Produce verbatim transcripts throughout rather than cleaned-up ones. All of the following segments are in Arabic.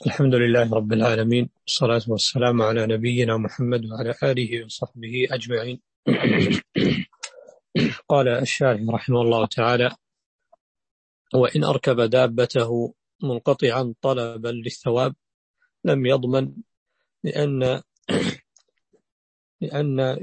الحمد لله رب العالمين، والصلاة والسلام على نبينا محمد وعلى آله وصحبه أجمعين. قال الشارح رحمه الله تعالى: وإن أركب دابته منقطعا طلبا للثواب لم يضمن، لأن لأن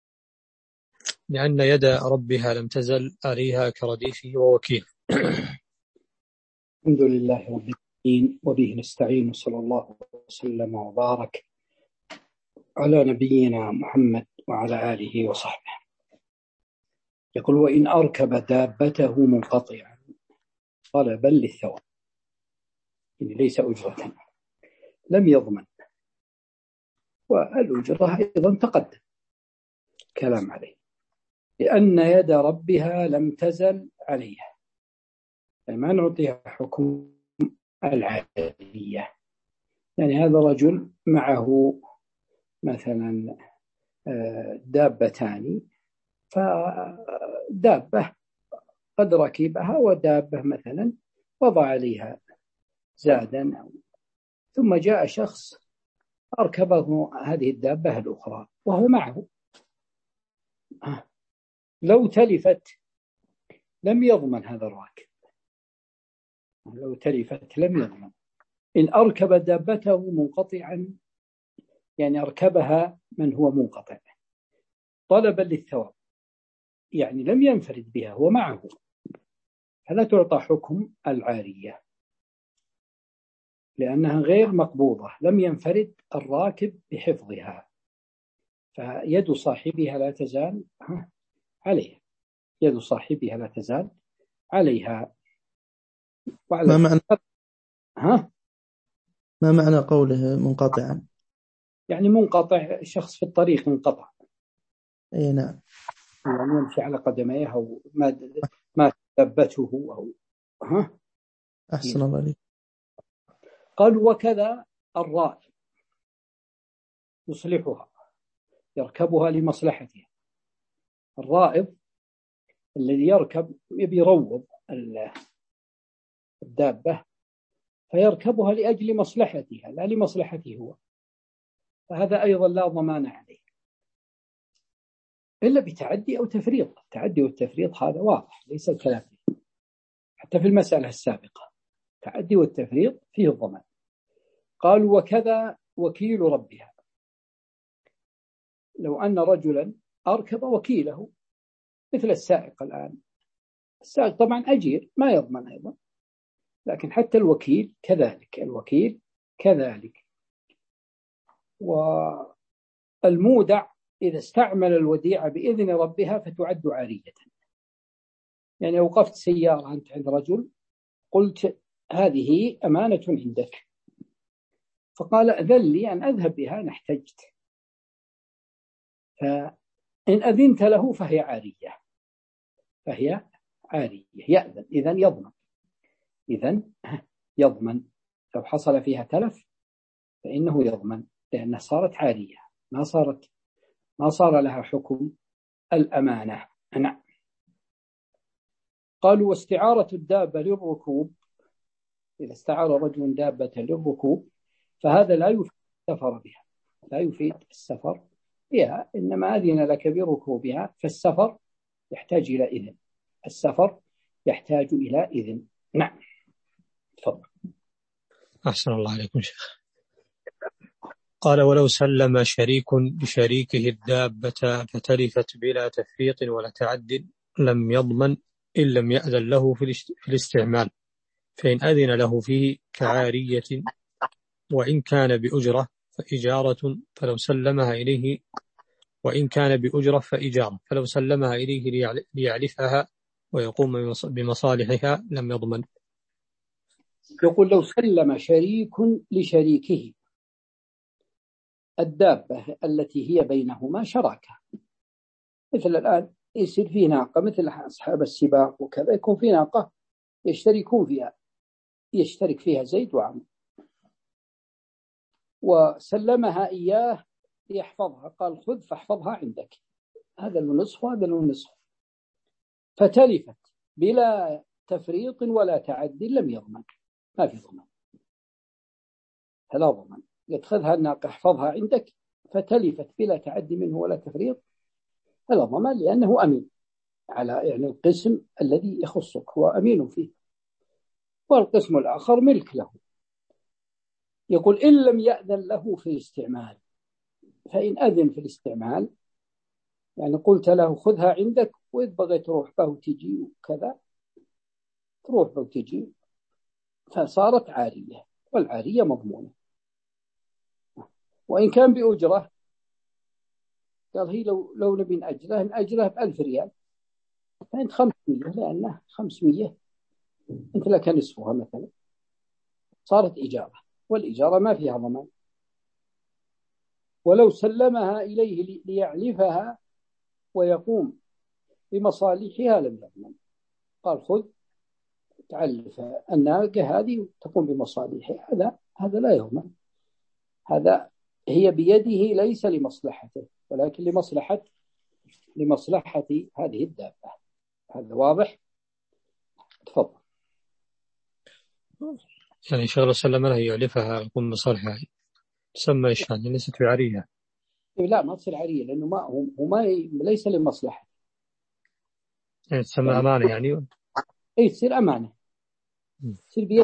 لأن يد ربها لم تزل عليها كرديفه ووكيل. الحمد لله رب العالمين، وبه نستعين، صلى الله وسلم وبارك على نبينا محمد وعلى آله وصحبه. يقول: وإن أركب دابته منقطعا طلبا للثواب، يعني ليس أجرة، لم يضمن. والأجرة أيضا تقدم كلام عليه، لأن يد ربها لم تزل عليها، يعني ما نعطيها حكم العادية. يعني هذا رجل معه مثلا دابتان، فدابة قد ركبها ودابة مثلا وضع عليها زادا، ثم جاء شخص أركبه هذه الدابة الأخرى وهو معه، لو تلفت لم يضمن هذا الراكب، لو تلفت لم يضمن. إن أركب دابته منقطعا، يعني أركبها من هو منقطع طلبا للثواب، يعني لم ينفرد بها، هو معه، فلا تعطى حكم العارية لأنها غير مقبوضة، لم ينفرد الراكب بحفظها، فيد صاحبها لا تزال عليها، يد صاحبها لا تزال عليها. ما معنى ها؟ ما معنى قوله منقطعا؟ يعني منقطع، شخص في الطريق انقطع، أي نعم، يعني يمشي على قدميه أو ما ما ثبته أو ها. أحسن الله عليك. قال: وكذا الرائب يصلحها، يركبها لمصلحتها. الرائب الذي يركب يبي يروض الدابة، فيركبها لأجل مصلحتها لا لمصلحته هو، فهذا أيضا لا ضمان عليه إلا بتعدي أو تفريط. التعدي والتفريط هذا واضح، ليس الكلام فيه، حتى في المسألة السابقة التعدي والتفريط فيه الضمان. قال: وكذا وكيل ربها، لو أن رجلا أركب وكيله مثل السائق الآن، السائق طبعا أجير ما يضمن أيضا، لكن حتى الوكيل كذلك، الوكيل كذلك. والمودع إذا استعمل الوديعة بإذن ربها فتعد عارية. يعني وقفت سيارة أنت عند رجل، قلت هذه أمانة عندك، فقال أذن لي أن أذهب بها إن احتجت، فإن أذنت له فهي عارية، فهي عارية يأذن، إذن يضمن، إذن يضمن لو حصل فيها تلف فإنه يضمن، لأنها صارت عارية، ما صارت ما صار لها حكم الأمانة. نعم. قالوا: واستعارة الدابة للركوب، إذا استعار رجل دابة للركوب فهذا لا يفيد السفر بها، لا يفيد السفر بها، إنما أذن لك بركوبها، فالسفر يحتاج إلى إذن، السفر يحتاج إلى إذن. نعم، تفضل. أحسن الله عليكم شيخ. قال: ولو سلم شريك لشريكه الدابة فتلفت بلا تفريط ولا تعد لم يضمن إن لم يأذن له في الاستعمال، فإن أذن له فيه كعارية وإن كان بأجرة فإجارة، فلو سلمها إليه وإن كان بأجرة فإجارة، فلو سلمها إليه ليعلفها ويقوم بمصالحها لم يضمن. يقول: لو سلم شريك لشريكه الدابة التي هي بينهما شراكة، مثل الآن يصير في ناقة مثل أصحاب السباق وكذا، يكون في ناقة يشتركون فيها، يشترك فيها زيد وعمرو، وسلمها إياه ليحفظها، قال: خذ فاحفظها عندك، هذا له نصف وهذا له نصف، فتلفت بلا تفريط ولا تعد لم يضمن، ما في ضمان. فلا ضمان. يدخلها الناقة احفظها عندك فتلفت بلا تعدي منه ولا تفريط، فلا ضمان، لأنه أمين على يعني القسم الذي يخصك، هو أمين فيه. والقسم الآخر ملك له. يقول إن لم يأذن له في الاستعمال، فإن أذن في الاستعمال، يعني قلت له خذها عندك وإذ بغيت تروح به وتجي وكذا، تروح به وتجي، فصارت عارية، والعارية مضمونة. وإن كان بأجرة، قال هي لو لو نبي نأجره نأجره بألف ريال، فأنت خمسمية، لأنه خمسمية أنت لك نصفها مثلا، صارت إجارة، والإجارة ما فيها ضمان. ولو سلمها إليه ليعلفها ويقوم بمصالحها لم يضمن. قال خذ تعلف الناقة هذه وتقوم بمصالحها، هذا هذا لا يضمن. هذا هي بيده ليس لمصلحته، ولكن لمصلحة لمصلحة هذه الدابة. هذا واضح؟ تفضل. يعني شغل سلم له يعلفها يقوم بصالحها، تسمى إيش يعني؟ ليست بعارية. لا ما تصير عارية، لأنه ما هو ما ليس لمصلحة، يعني تسمى يعني أمانة يعني. أي تصير أمانة، تصير بيد.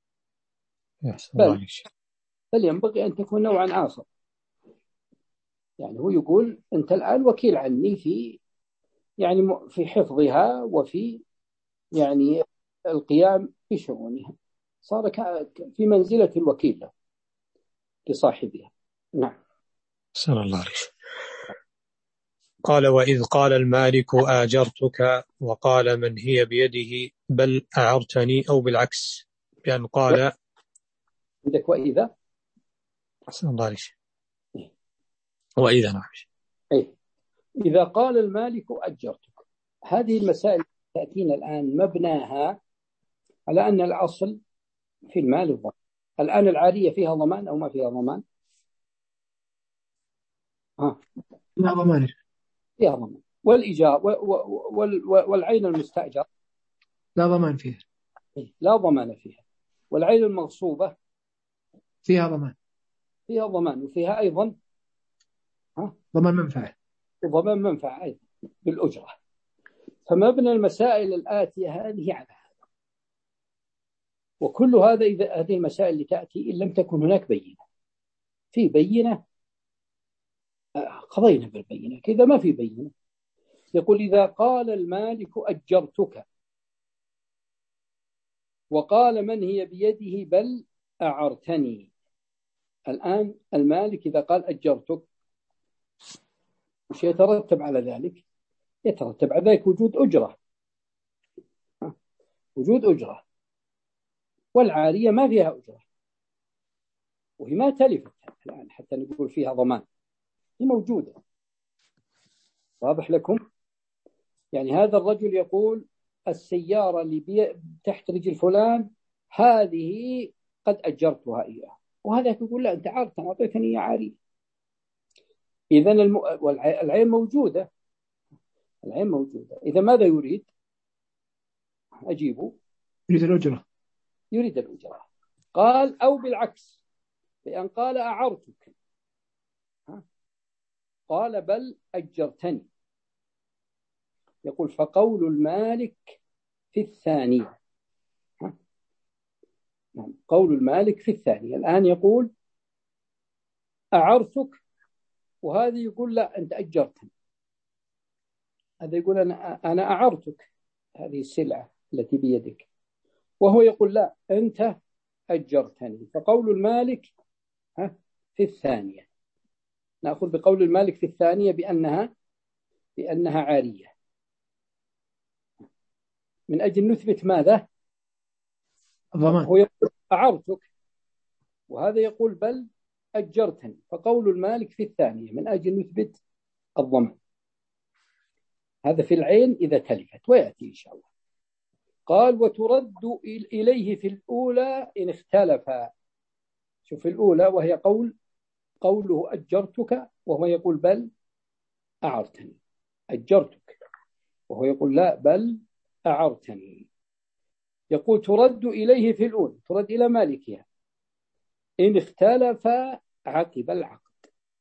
بل, بل ينبغي أن تكون نوعا آخر. يعني هو يقول أنت الآن وكيل عني في يعني في حفظها وفي يعني القيام بشؤونها، صار في منزلة الوكيل لصاحبها. نعم. سأل الله عليك. قال وإذ قال المالك آجرتك، وقال من هي بيده بل أعرتني، أو بالعكس بأن قال. عندك وإذا. سأل الله عليك. وإذا نعم. أي إذا قال المالك أجرتك، هذه المسائل تأتينا الآن مبناها على أن الأصل في المال الضمان. الآن العارية فيها ضمان أو ما فيها ضمان؟ ها. لا ضمان. فيها ضمان. والإيجار والعين المستأجر لا ضمان فيها. لا ضمان فيها. والعين المغصوبة فيها ضمان. فيها ضمان، وفيها أيضا ها ضمان منفعة. ضمان منفعة أيضا بالأجرة. فمبنى المسائل الآتية هذه على هذا. وكل هذا إذا هذه المسائل اللي تأتي إن لم تكن هناك بينة. في بينة قضينا بالبينة، إذا ما في بينة يقول إذا قال المالك أجرتك، وقال من هي بيده بل أعرتني. الآن المالك إذا قال أجرتك، وش يترتب على ذلك؟ يترتب على ذلك وجود أجرة، وجود أجرة. والعارية ما فيها أجرة، وهي ما تلفت الآن حتى نقول فيها ضمان، هي موجودة. واضح لكم؟ يعني هذا الرجل يقول السيارة اللي تحت رجل فلان هذه قد أجرتها إياه، وهذا يقول لا أنت عارف أنا أعطيتني إياه عارية. إذن الم... العين موجودة، العين موجودة. إذا ماذا يريد؟ أجيبه. يريد الأجرة. يريد الأجرة. قال أو بالعكس، بأن قال أعرتك، قال بل أجرتني. يقول فقول المالك في الثانية. قول المالك في الثانية. الآن يقول أعرتك، وهذا يقول لا أنت أجرتني. هذا يقول أنا أنا أعرتك هذه السلعة التي بيدك، وهو يقول لا أنت أجرتني. فقول المالك في الثانية. نأخذ بقول المالك في الثانية بأنها بأنها عارية، من أجل نثبت ماذا؟ الضمان. هو يقول أعرتك، وهذا يقول بل أجرتني. فقول المالك في الثانية من أجل نثبت الضمان. هذا في العين إذا تلفت، ويأتي إن شاء الله. قال وترد إليه في الأولى إن اختلفا. شوف الأولى وهي قول قوله أجرتك، وهو يقول بل أعرتني. أجرتك وهو يقول لا بل أعرتني. يقول ترد إليه في الأولى، ترد إلى مالكها إن اختلف عقب العقد،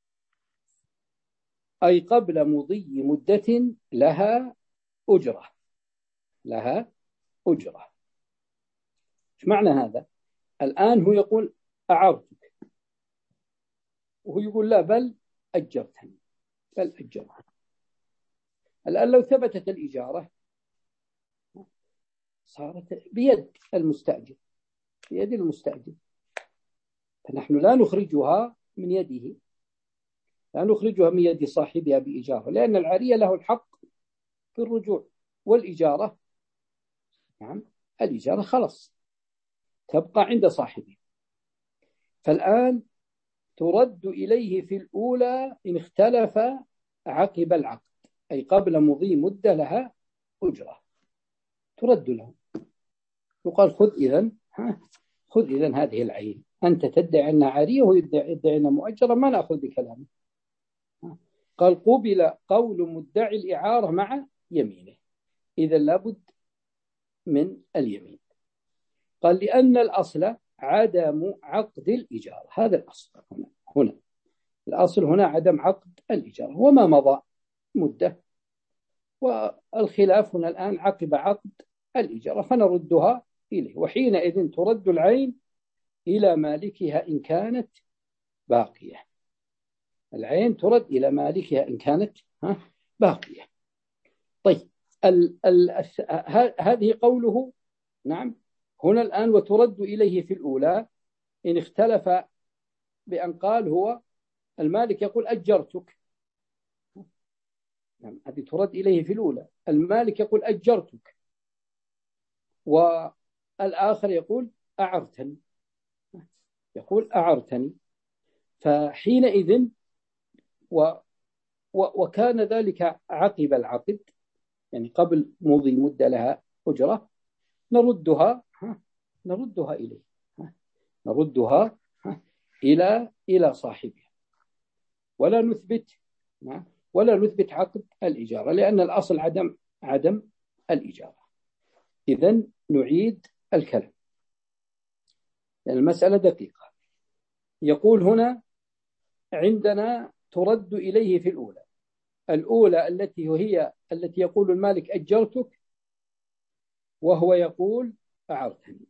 أي قبل مضي مدة لها أجرة. لها أجرة. إيش معنى هذا؟ الآن هو يقول أعرتك، وهو يقول لا بل أجرتني، بل أجرتني. الآن لو ثبتت الإجارة صارت بيد المستأجر، بيد المستأجر، فنحن لا نخرجها من يده، لا نخرجها من يد صاحبها بإجارة، لأن العارية له الحق في الرجوع، والإجارة نعم الإجارة خلص تبقى عند صاحبه. فالآن ترد إليه في الأولى إن اختلف عقب العقد، أي قبل مضي مدة لها أجرة، ترد له. يقال خذ إذن ها خذ إذن هذه العين، أنت تدعي أنها عارية ويدعي أنها مؤجرة، ما نأخذ بكلامه. قال قبل قول مدعي الإعارة مع يمينه، إذا لابد من اليمين. قال لأن الأصل عدم عقد الإجارة، هذا الأصل هنا. هنا الأصل هنا عدم عقد الإجارة، وما مضى مدة، والخلاف هنا الآن عقب عقد الإجارة، فنردها إليه، وحينئذ ترد العين إلى مالكها إن كانت باقية. العين ترد إلى مالكها إن كانت باقية. طيب ال ال هذه قوله نعم هنا الآن وترد إليه في الأولى إن اختلف بأن قال هو المالك يقول أجرتك، نعم هذه ترد إليه في الأولى، المالك يقول أجرتك والآخر يقول أعرتني، يقول أعرتني. فحينئذ و و وكان ذلك عقب العقد، يعني قبل مضي مدة لها أجرة، نردها نردها إليه، نردها إلى إلى صاحبها، ولا نثبت ولا نثبت عقد الإجارة، لأن الأصل عدم عدم الإجارة. إذن نعيد الكلام، لأن المسألة دقيقة. يقول هنا عندنا ترد إليه في الأولى، الأولى التي هي التي يقول المالك أجرتك وهو يقول أعرتني.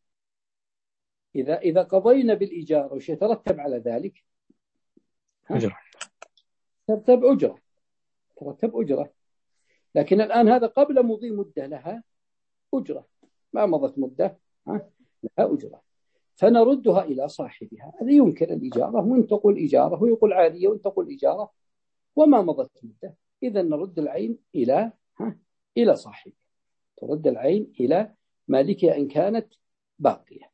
إذا إذا قضينا بالإجارة وش يترتب على ذلك؟ أجرة. ترتب أجرة، ترتب أجرة. لكن الآن هذا قبل مضي مدة لها أجرة، ما مضت مدة ها لها أجرة، فنردها إلى صاحبها. هذا ينكر الإجارة، وإن تقول إجارة ويقول عادية، وإن تقول إجارة وما مضت مدة، إذا نرد العين إلى ها إلى صاحبها، ترد العين إلى مالكها إن كانت باقية،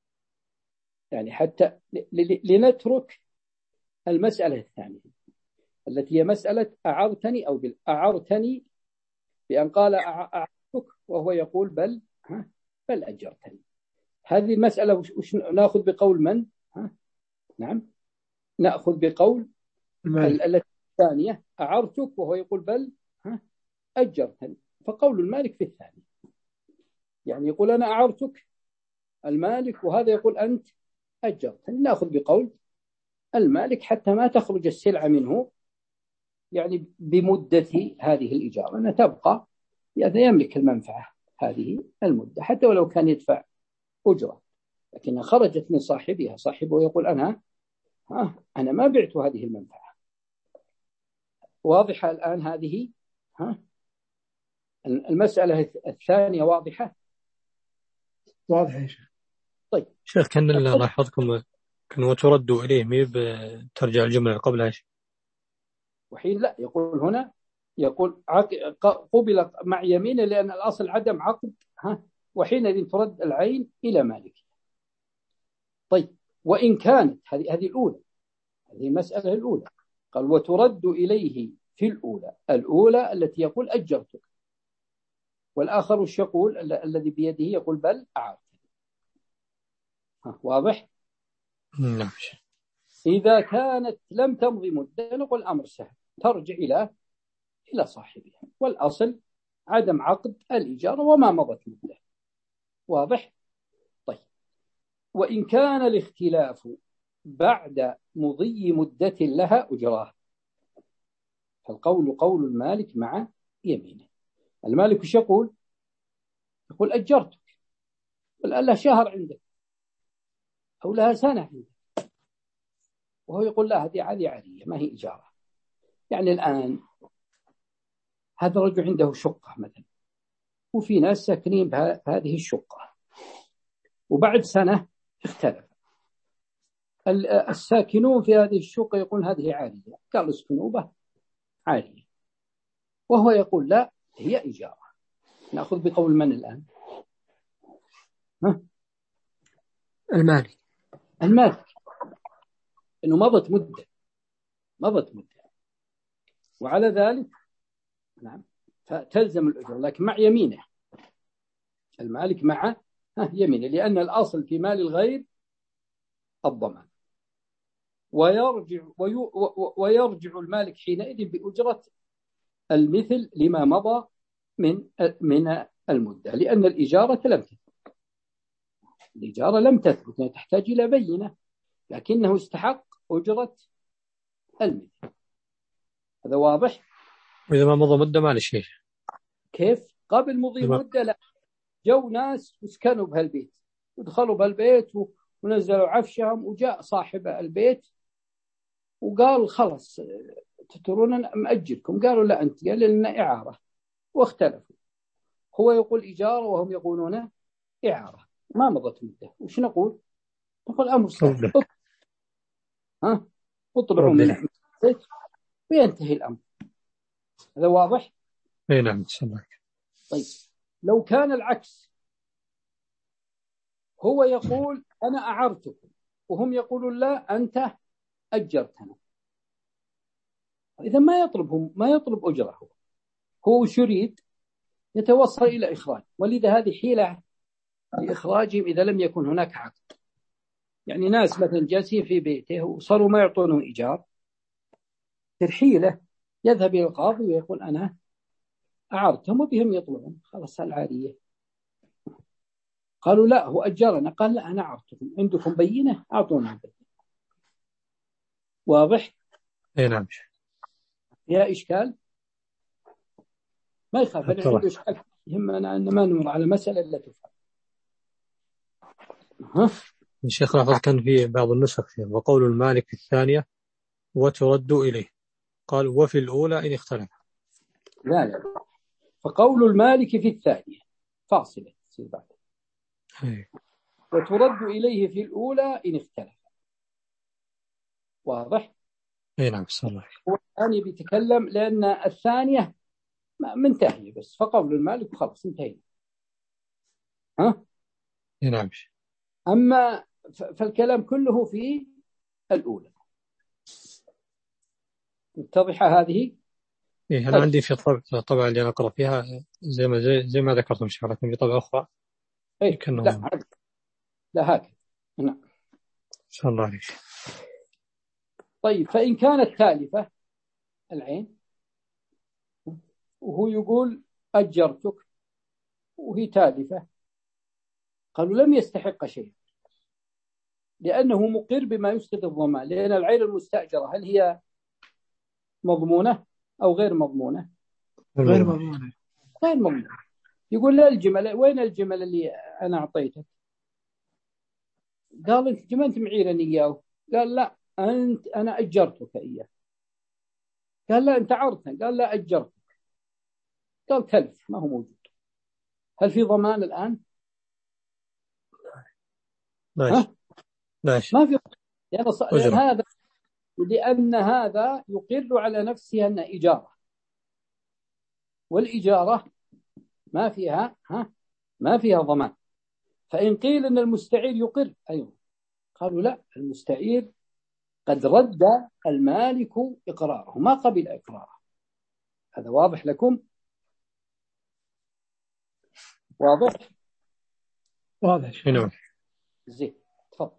يعني حتى لنترك المسألة الثانية التي هي مسألة أعرتني أو بالأعرتني، بأن قال أعرتك وهو يقول بل ها بل أجرتني. هذه المسألة وش نأخذ بقول من؟ ها؟ نعم نأخذ بقول التي الثانية أعرتك وهو يقول بل ها أجرتني، فقول المالك في الثاني، يعني يقول أنا أعرتك المالك وهذا يقول أنت أجرتني، نأخذ بقول المالك حتى ما تخرج السلعة منه، يعني بمدة هذه الإجارة أنها تبقى، يعني يملك المنفعة هذه المدة حتى ولو كان يدفع أجرة، لكنها خرجت من صاحبها، صاحبه يقول أنا ها أنا ما بعت هذه المنفعة. واضحة الآن هذه ها المسألة الثانية واضحة؟ واضحة يا شيخ. طيب شيخ كان الله يحفظكم كان وتردوا إليه ميب ترجع الجملة قبلها شيء، وحين لا يقول هنا يقول قبل مع يمينه لأن الأصل عدم عقد ها وحينئذ ترد العين إلى مالك. طيب وإن كانت هذه هذه الأولى، هذه المسألة الأولى، قال وترد إليه في الأولى، الأولى التي يقول أجرتك، والآخر وش يقول الذي بيده يقول بل أعرتني. واضح؟ نعم. إذا كانت لم تمضي مدة نقول الأمر سهل، ترجع إلى إلى صاحبها، والأصل عدم عقد الإجارة وما مضت مدة. واضح؟ طيب وإن كان الاختلاف بعد مضي مدة لها أجراه. فالقول قول المالك مع يمينه. المالك وش يقول؟ يقول أجرتك، والآن له شهر عندك أو لها سنة عندك، وهو يقول لا هذه عادي عادية ما هي إجارة. يعني الآن هذا الرجل عنده شقة مثلا، وفي ناس ساكنين بهذه الشقة، وبعد سنة اختلف الساكنون في هذه الشقة يقول هذه عالية، قال اسكنوا به عالية، وهو يقول لا هي إجارة. نأخذ بقول من الآن؟ ها؟ المالك. المالك، إنه مضت مدة مضت مدة وعلى ذلك نعم فتلزم الأجرة، لكن مع يمينه. المالك مع يمينه، لأن الأصل في مال الغير الضمان. ويرجع ويرجع المالك حينئذ بأجرة المثل لما مضى من من المدة، لأن الإجارة لم تثبت. الإجارة لم تثبت، تحتاج إلى بينة، لكنه استحق أجرة المثل. هذا واضح؟ وإذا ما مضى مدة ما لشيء. كيف؟ قبل مضي مدة لا، جو ناس وسكنوا بهالبيت ودخلوا بهالبيت ونزلوا عفشهم، وجاء صاحب البيت وقال خلص تترون مأجركم، قالوا لا أنت، قال لنا إعارة، واختلفوا. هو يقول إجارة وهم يقولون إعارة، ما مضت مدة. وش نقول؟ نقول أمر سهل، ها اطلعوا من البيت وينتهي الأمر. هذا واضح؟ اي نعم سمعك. طيب لو كان العكس، هو يقول أنا أعرتكم وهم يقولون لا أنت أجرتنا، إذا ما يطلبهم ما يطلب أجره، هو هو وش يريد؟ يتوصل إلى إخراج، ولذا هذه حيلة لإخراجهم إذا لم يكن هناك عقد. يعني ناس مثلا جالسين في بيته وصاروا ما يعطونه إيجار، الحيلة يذهب إلى القاضي ويقول أنا أعرتهم وبهم يطلعون خلاص العارية. قالوا لا هو أجرنا، قال لا أنا أعرتكم، عندكم بينة أعطونا البينة. واضح؟ اي نعم. يا إشكال؟ ما يخاف، أنا عنده إشكال، يهمنا أن ما نمر على مسألة لا تفهم. ها؟ الشيخ لحظة كان في بعض النسخ فيه وقول المالك في الثانية وترد إليه، قال وفي الأولى إن اختلف. لا لا، فقول المالك في الثانية فاصلة تصير بعد، وترد إليه في الأولى إن اختلف. واضح؟ اي نعم صلى. هو الآن بيتكلم لأن الثانية منتهية بس، فقول المالك وخلاص انتهينا. ها؟ اي نعم. أما فالكلام كله في الأولى. متضحة هذه؟ إيه أنا طيب. عندي في الطبعة اللي أنا أقرأ فيها زي ما زي, زي ما ذكرتم شيخ، لكن في طبعة أخرى إيه لا لا هكذا. نعم. شاء الله عليك. طيب فإن كانت تالفة العين وهو يقول أجرتك وهي تالفة، قالوا لم يستحق شيء لأنه مقر بما يسقط الضمان، لأن العين المستأجرة هل هي مضمونة أو غير مضمونة؟ غير مضمونة. غير مضمونة. يقول لا الجمل، وين الجمل اللي أنا أعطيتك؟ قال أنت جملت معيرني إياه، قال لا أنت أنا أجرتك إياه، قال لا أنت عرتنا، قال لا أجرتك، قال تلف ما هو موجود. هل في ضمان الآن؟ ماشي ماشي ما في، لأن, ص... لأن هذا لأن هذا يقر على نفسه أن إجارة، والإجارة ما فيها ها ما فيها ضمان. فإن قيل أن المستعير يقر أيضا، قالوا لا المستعير قد رد المالك إقراره ما قبل إقراره. هذا واضح لكم؟ واضح؟ واضح شنو؟ زين تفضل.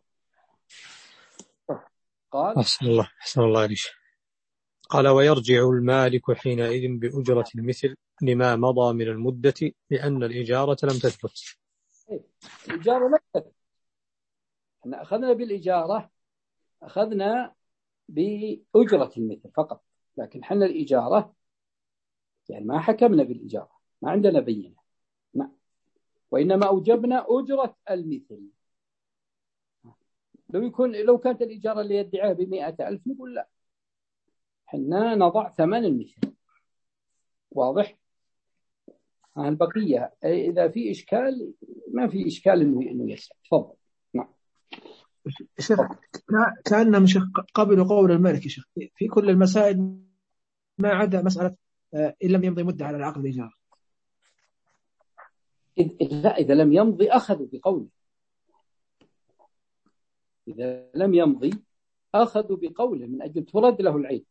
قال أحسن الله أحسن الله عليك. قال ويرجع المالك حينئذ بأجرة المثل لما مضى من المدة لأن الإجارة لم تثبت. الإجارة لم تثبت، احنا أخذنا بالإجارة أخذنا بأجرة المثل فقط، لكن حنا الإجارة يعني ما حكمنا بالإجارة، ما عندنا بينة، نعم، وإنما أوجبنا أجرة المثل. لو يكون لو كانت الإجارة اللي يدعيها بمئة ألف نقول لا، حنا نضع ثمن المثل. واضح؟ البقية إذا في إشكال ما في إشكال إنه إنه يسأل. تفضل. نعم. شيخ كأنهم شيخ قبلوا قول المالك يا شيخ في كل المسائل ما عدا مسألة إن لم يمضي مدة على العقد الإيجار. لا، إذا لم يمضي أخذوا بقوله. إذا لم يمضي أخذوا بقوله من أجل ترد له العين.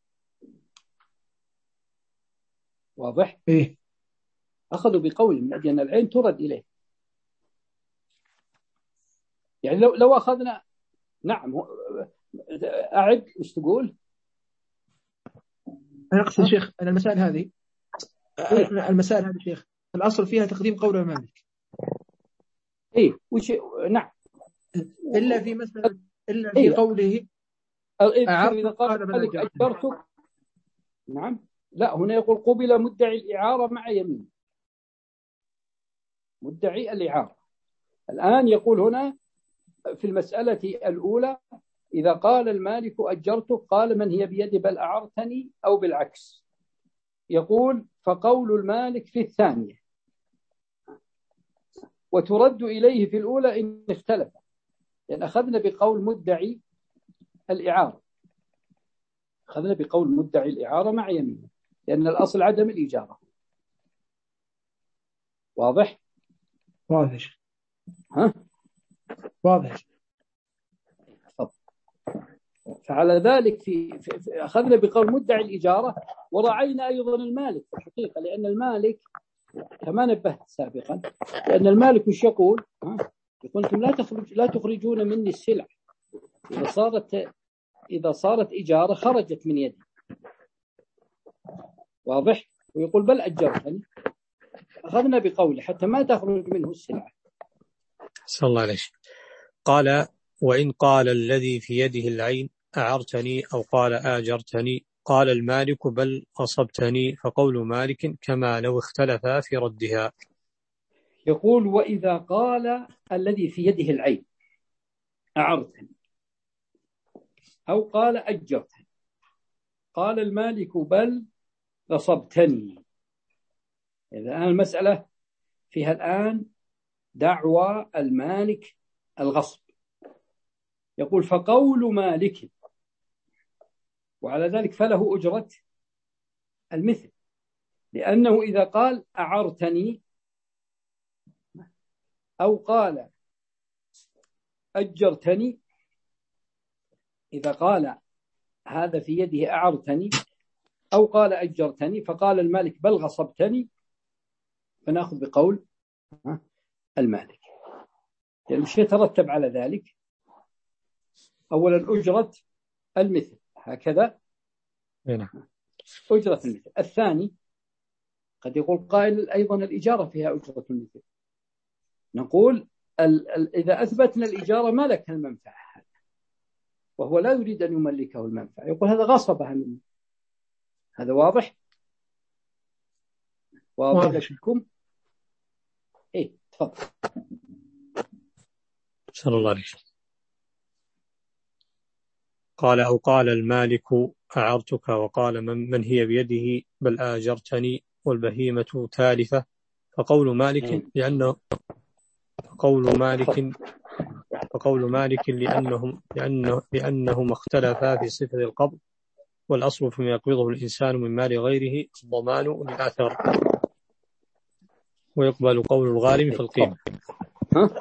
واضح؟ إيه. أخذوا بقوله من أجل أن العين ترد إليه. يعني لو لو أخذنا، نعم، أعد إيش تقول؟ أنا أقصد شيخ أن المسائل هذه إيه؟ المسائل هذه شيخ الأصل فيها تقديم قول المالك. إيه وش؟ نعم. إلا في مثلا إلا في إيه؟ قوله إذا قال المالك أجرتك. نعم. لا، هنا يقول قبل مدعي الإعارة مع يمين. مدعي الإعارة الآن يقول هنا في المسألة الأولى إذا قال المالك أجرتك قال من هي بيدي بل أعرتني، أو بالعكس. يقول فقول المالك في الثانية وترد إليه في الأولى إن اختلف، لأن أخذنا بقول مدعي الإعارة، أخذنا بقول مدعي الإعارة مع يمين، لأن الأصل عدم الإجارة. واضح؟ واضح. ها؟ واضح. فعلى ذلك في, في, في أخذنا بقول مدعي الإجارة، ورعينا أيضا المالك في الحقيقة، لأن المالك كما نبهت سابقا، لأن المالك مش يقول يقول أنتم لا تخرج لا تخرجون مني السلع، إذا صارت إذا صارت إجارة خرجت من يدي. واضح؟ ويقول بل أجرتني، أخذنا بقوله حتى ما تخرج منه السلع. صلى الله عليه. قال وإن قال الذي في يده العين أعرتني أو قال آجرتني قال المالك بل أصبتني، فقول مالك كما لو اختلفا في ردها. يقول وإذا قال الذي في يده العين أعرتني أو قال أجرتني قال المالك بل غصبتني. الآن المسألة فيها الآن دعوى المالك الغصب. يقول فقول مالك، وعلى ذلك فله أجرة المثل، لأنه إذا قال أعرتني أو قال أجرتني، إذا قال هذا في يده أعرتني أو قال أجرتني فقال المالك بل غصبتني، فنأخذ بقول المالك، لأن الشيء يترتب على ذلك. أولا أجرة المثل هكذا، أجرة المثل. الثاني قد يقول قائل أيضا الإجارة فيها أجرة المثل، نقول ال ال إذا أثبتنا الإجارة ملك المنفعة هذا، وهو لا يريد أن يملكه المنفعة، يقول هذا غصبها منه. هذا واضح؟ واضح لكم؟ إيه تفضل. صلى الله عليه. قال أو قال المالك أعرتك وقال من, من هي بيده بل آجرتني والبهيمة تالفة، فقول مالك لأنه فقول مالك فقول مالك لأنهم لأنه لأنهما اختلفا في صفة القبض، والأصل فيما يقبضه الإنسان من مال غيره الضمان للأثر، ويقبل قول الغارم في القيمة. ها؟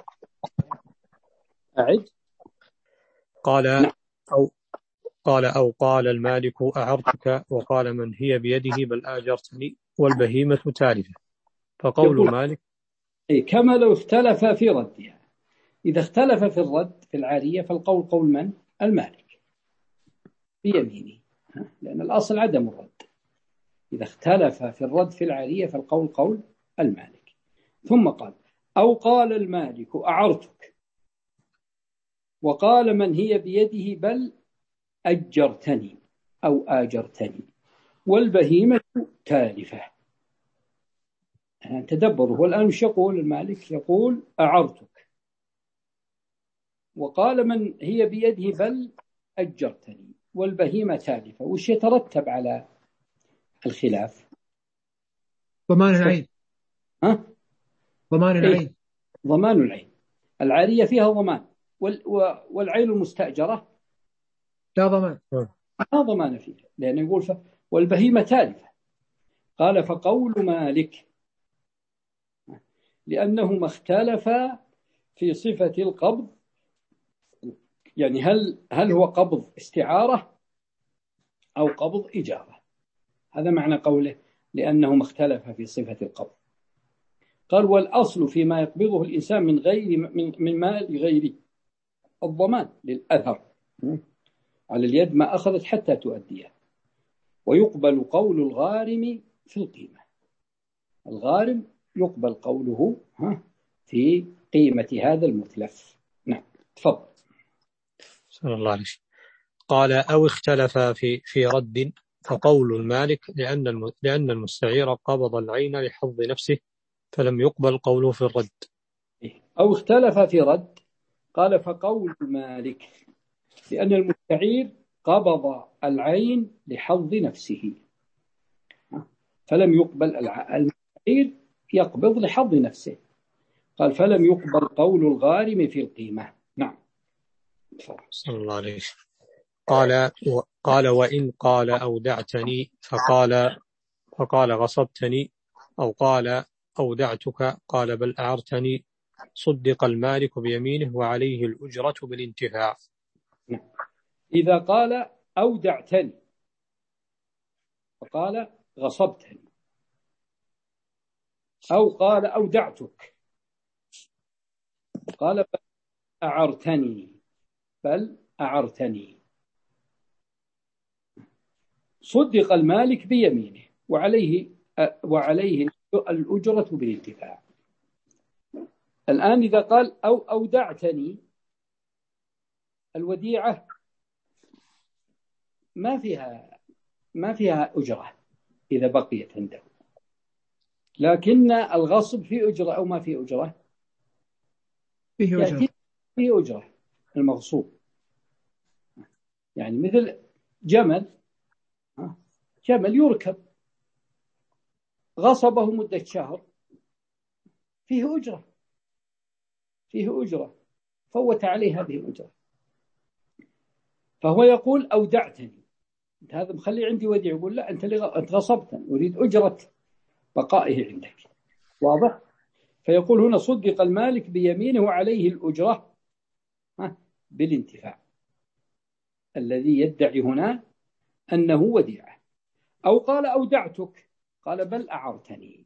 أعد. قال أو قال أو قال المالك أعرتك وقال من هي بيده بل آجرتني والبهيمة تالفة، فقول مالك كما لو اختلف في ردها. إذا اختلف في الرد في العارية فالقول قول من؟ المالك بيمينه، لأن الأصل عدم الرد. إذا اختلف في الرد في العارية فالقول قول المالك. ثم قال أو قال المالك أعرتك وقال من هي بيده بل أجرتني أو آجرتني والبهيمة تالفة. يعني تدبروا، والآن مش يقول المالك؟ يقول أعرتك. وقال من هي بيده بل أجرتني والبهيمة تالفة. وش يترتب على الخلاف؟ ضمان العين. ها؟ ضمان العين. إيه؟ ضمان العين. العارية فيها ضمان، والعين المستأجرة لا ضمان، لا ضمان فيها، لأنه يقول ف... والبهيمة تالفة. قال فقول مالك لأنهما اختلفا في صفة القبض، يعني هل هل هو قبض استعارة أو قبض إجارة؟ هذا معنى قوله لأنهما اختلفا في صفة القبض. قال والأصل فيما يقبضه الإنسان من غير من, من مال غيره الضمان للأثر على اليد ما أخذت حتى تؤديه. ويقبل قول الغارم في القيمة. الغارم يقبل قوله في قيمة هذا المتلف. نعم تفضل. صلى الله عليه وسلم. قال أو اختلف في في رد فقول المالك لأن لأن المستعير قبض العين لحظ نفسه فلم يقبل قوله في الرد. أو اختلف في رد قال فقول المالك لأن المستعير قبض العين لحظ نفسه فلم يقبل. المستعير يقبض لحظ نفسه، قال فلم يقبل قول الغارم في القيمة. نعم. صلى الله عليه وسلم. قال قال وإن قال أودعتني فقال فقال غصبتني أو قال أودعتك قال بل أعرتني صدق المالك بيمينه وعليه الأجرة بالانتفاع. نعم. إذا قال أودعتني فقال غصبتني أو قال أودعتك قال بل أعرتني بل أعرتني صدق المالك بيمينه وعليه وعليه الأجرة بالانتفاع. الآن إذا قال أو أودعتني، الوديعة ما فيها ما فيها أجرة إذا بقيت عنده، لكن الغصب فيه أجرة أو ما فيه أجرة؟ فيه أجرة. فيه أجرة المغصوب. يعني مثل جمل جمل يركب غصبه مدة شهر فيه أجرة فيه أجرة فوت عليه هذه الأجرة. فهو يقول أودعتني، هذا مخلي عندي وديع، يقول لا أنت أنت غصبتني، أريد أجرة بقائه عندك. واضح؟ فيقول هنا صدق المالك بيمينه وعليه الأجرة بالانتفاع. الذي يدعي هنا أنه وديعة. أو قال أودعتك قال بل أعرتني.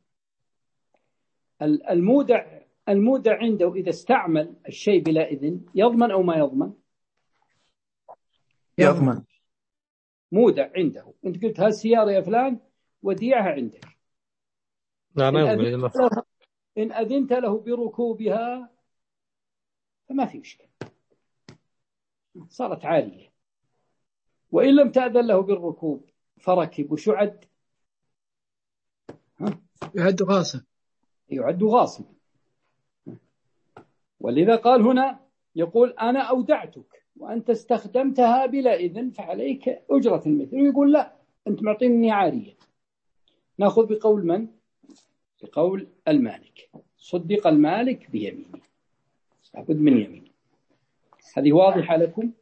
المودع المودع عنده إذا استعمل الشيء بلا إذن يضمن أو ما يضمن؟ يضمن. مودع عنده، أنت قلت هالسيارة يا فلان وديعها عندك، لا ما إن يضمن. أذنت له, إن أذنت له بركوبها فما في مشكلة، صارت عالية. وإن لم تأذن له بالركوب فركب وشو عد؟ يعد غاصب. يعد غاصب. ولذا قال هنا يقول أنا أودعتك وأنت استخدمتها بلا إذن فعليك أجرة المثل، ويقول لا أنت معطيني عارية. نأخذ بقول من؟ بقول المالك. صدق المالك بيمينه، لابد من يمين. هذه واضحة لكم؟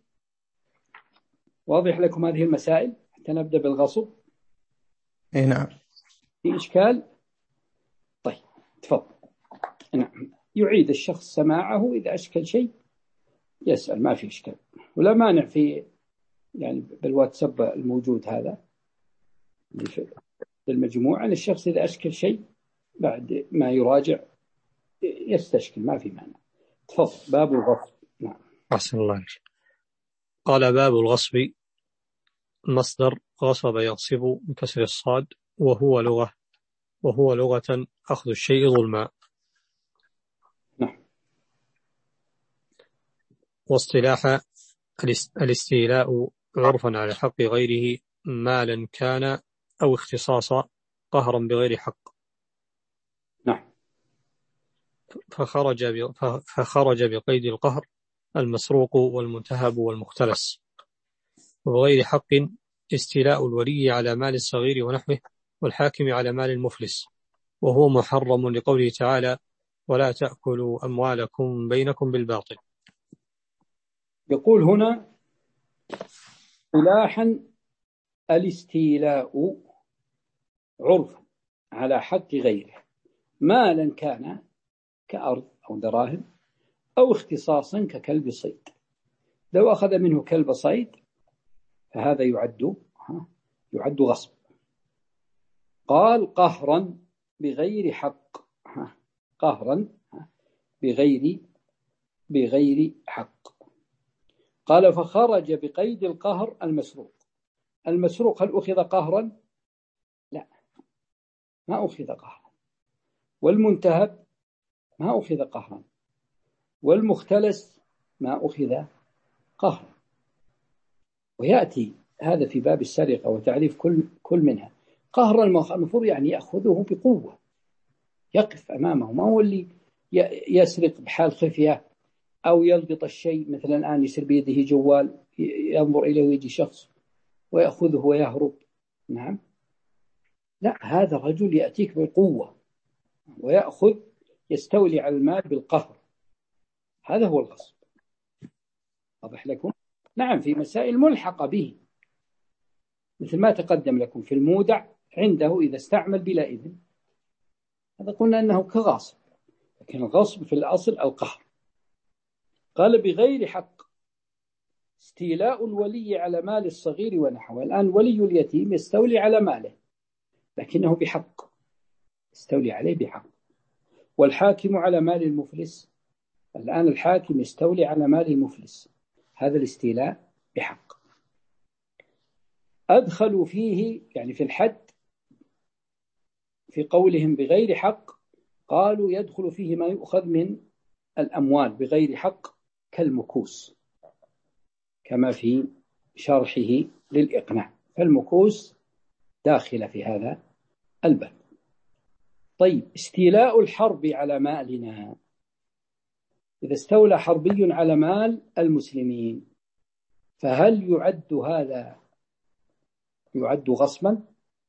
واضح لكم هذه المسائل حتى نبدأ بالغصب؟ اي نعم. في إشكال؟ طيب تفضل. نعم. يعيد الشخص سماعه إذا أشكل شيء يسأل، ما في إشكال، ولا مانع في يعني بالواتساب الموجود هذا في المجموعة أن الشخص إذا أشكل شيء بعد ما يراجع يستشكل، ما في مانع. تفضل. باب الغصب. نعم. أحسن الله عليك. قال باب الغصب مصدر غصب يغصب بكسر الصاد، وهو لغة وهو لغة أخذ الشيء ظلما. نعم. واصطلاح الاستيلاء عرفا على حق غيره مالا كان أو اختصاصا قهرا بغير حق. نعم. فخرج فخرج بقيد القهر المسروق والمنتهب والمختلس. وبغير حق استيلاء الولي على مال الصغير ونحوه والحاكم على مال المفلس، وهو محرم لقوله تعالى ولا تأكلوا أموالكم بينكم بالباطل. يقول هنا اصطلاحا الاستيلاء عرفا على حق غيره مالا كان كأرض أو دراهم أو اختصاصا ككلب صيد. لو أخذ منه كلب صيد فهذا يعد يعد غصب. قال قهرا بغير حق، قهرا بغير بغير حق. قال فخرج بقيد القهر المسروق. المسروق هل أخذ قهرا؟ لا، ما أخذ قهرا. والمنتهب ما أخذ قهرا. والمختلس ما أخذ قهرا. ويأتي هذا في باب السرقة وتعريف كل كل منها. قهرا المفروض يعني يأخذه بقوة، يقف أمامه، ما هو اللي يسرق بحال خفية أو يلقط الشيء. مثلا الآن يصير بيده جوال ينظر إليه ويجي شخص ويأخذه ويهرب. نعم، لا، هذا الرجل يأتيك بالقوة ويأخذ يستولي على المال بالقهر. هذا هو الغصب. واضح لكم؟ نعم، في مسائل ملحقة به مثل ما تقدم لكم في المودع عنده إذا استعمل بلا إذن، هذا قلنا أنه كغاصب، لكن الغصب في الأصل القهر. قال بغير حق استيلاء الولي على مال الصغير ونحوه. الآن ولي اليتيم يستولي على ماله لكنه بحق، يستولي عليه بحق. والحاكم على مال المفلس، الآن الحاكم يستولي على مال المفلس، هذا الاستيلاء بحق. أدخلوا فيه يعني في الحد في قولهم بغير حق، قالوا يدخل فيه ما يؤخذ من الأموال بغير حق كالمكوس، كما في شرحه للإقناع، فالمكوس داخلة في هذا الباب. طيب، استيلاء الحرب على مالنا، إذا استولى حربي على مال المسلمين فهل يعد هذا يعد غصبا؟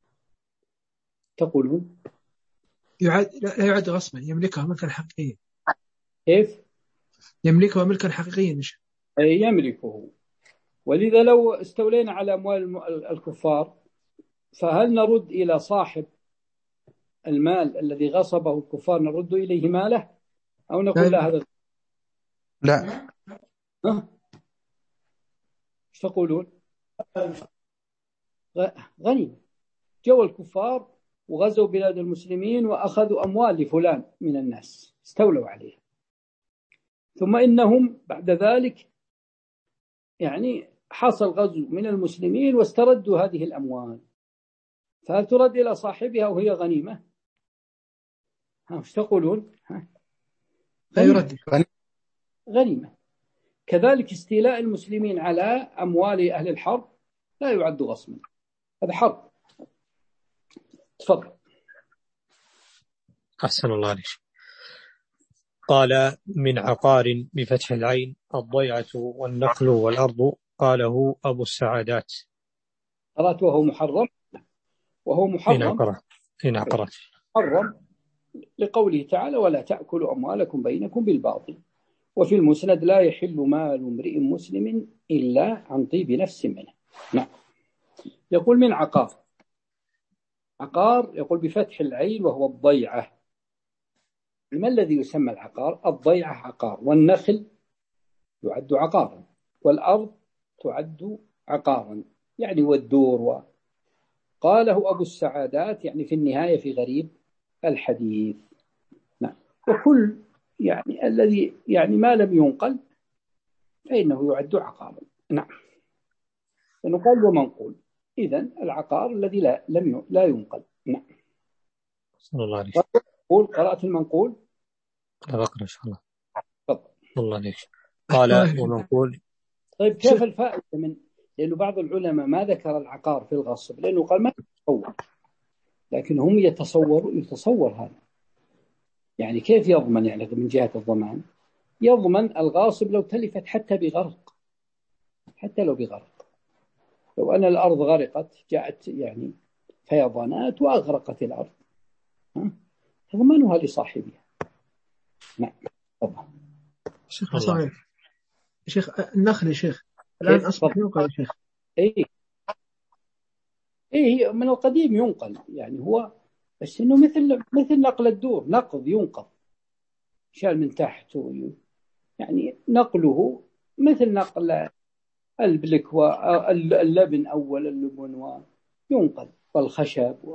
تقولون يعد لا يعد غصبا، يملكها ملكا حقيقيا. كيف؟ يملكها ملكا حقيقيا. أي يملكه. ولذا لو استولينا على أموال الكفار فهل نرد إلى صاحب المال الذي غصبه الكفار نرد إليه ماله أو نقول لا هذا لا؟ ها؟ ايش تقولون؟ غني جو الكفار وغزوا بلاد المسلمين وأخذوا أموال لفلان من الناس استولوا عليه، ثم إنهم بعد ذلك يعني حصل غزو من المسلمين واستردوا هذه الأموال، فهل ترد إلى صاحبها وهي غنيمة؟ ها ايش تقولون؟ ها؟ غنيمة. غنيمة. كذلك استيلاء المسلمين على أموال أهل الحرب لا يعد غصبا، هذا حرب. تفضل. أحسن الله عليك. قال من عقار بفتح العين الضيعة والنقل والأرض، قاله أبو السعادات. قرأت وهو محرم، وهو محرم إن عقرت محرم لقوله تعالى ولا تأكلوا أموالكم بينكم بالباطل. وفي المسند لا يحل مال امرئ مسلم إلا عن طيب نفس منه. نعم. يقول من عقار، عقار يقول بفتح العين وهو الضيعة. ما الذي يسمى العقار؟ الضيعة عقار، والنخل يعد عقارا، والأرض تعد عقارا يعني والدور و... قاله أبو السعادات يعني في النهاية في غريب الحديث. نعم. وكل يعني الذي يعني ما لم ينقل فإنه يعد عقارا. نعم. نقال ومنقول، إذن العقار الذي لا لم لا ينقل. نعم. صلى الله عليه وسلم. قرأت المنقول؟ لا بقرأ إن شاء الله. تفضل. الله عليك. قال ومنقول. طيب كيف الفائدة من، لأنه بعض العلماء ما ذكر العقار في الغصب لأنه قال ما يتصور، لكن هم يتصور يتصور هذا، يعني كيف يضمن؟ يعني من جهة الضمان يضمن الغاصب لو تلفت حتى بغرق، حتى لو بغرق، لو أن الأرض غرقت جاءت يعني فيضانات وأغرقت الأرض تضمنها لصاحبها. نعم طبعا. شيخ الله. شيخ النخل يا شيخ الآن أصبح ينقل يا شيخ. إيه إيه من القديم ينقل، يعني هو بس إنه مثل مثل نقل الدور، نقض ينقض شال من تحت، يعني نقله مثل نقل البلك واللبن أول اللبن وينقل والخشب و...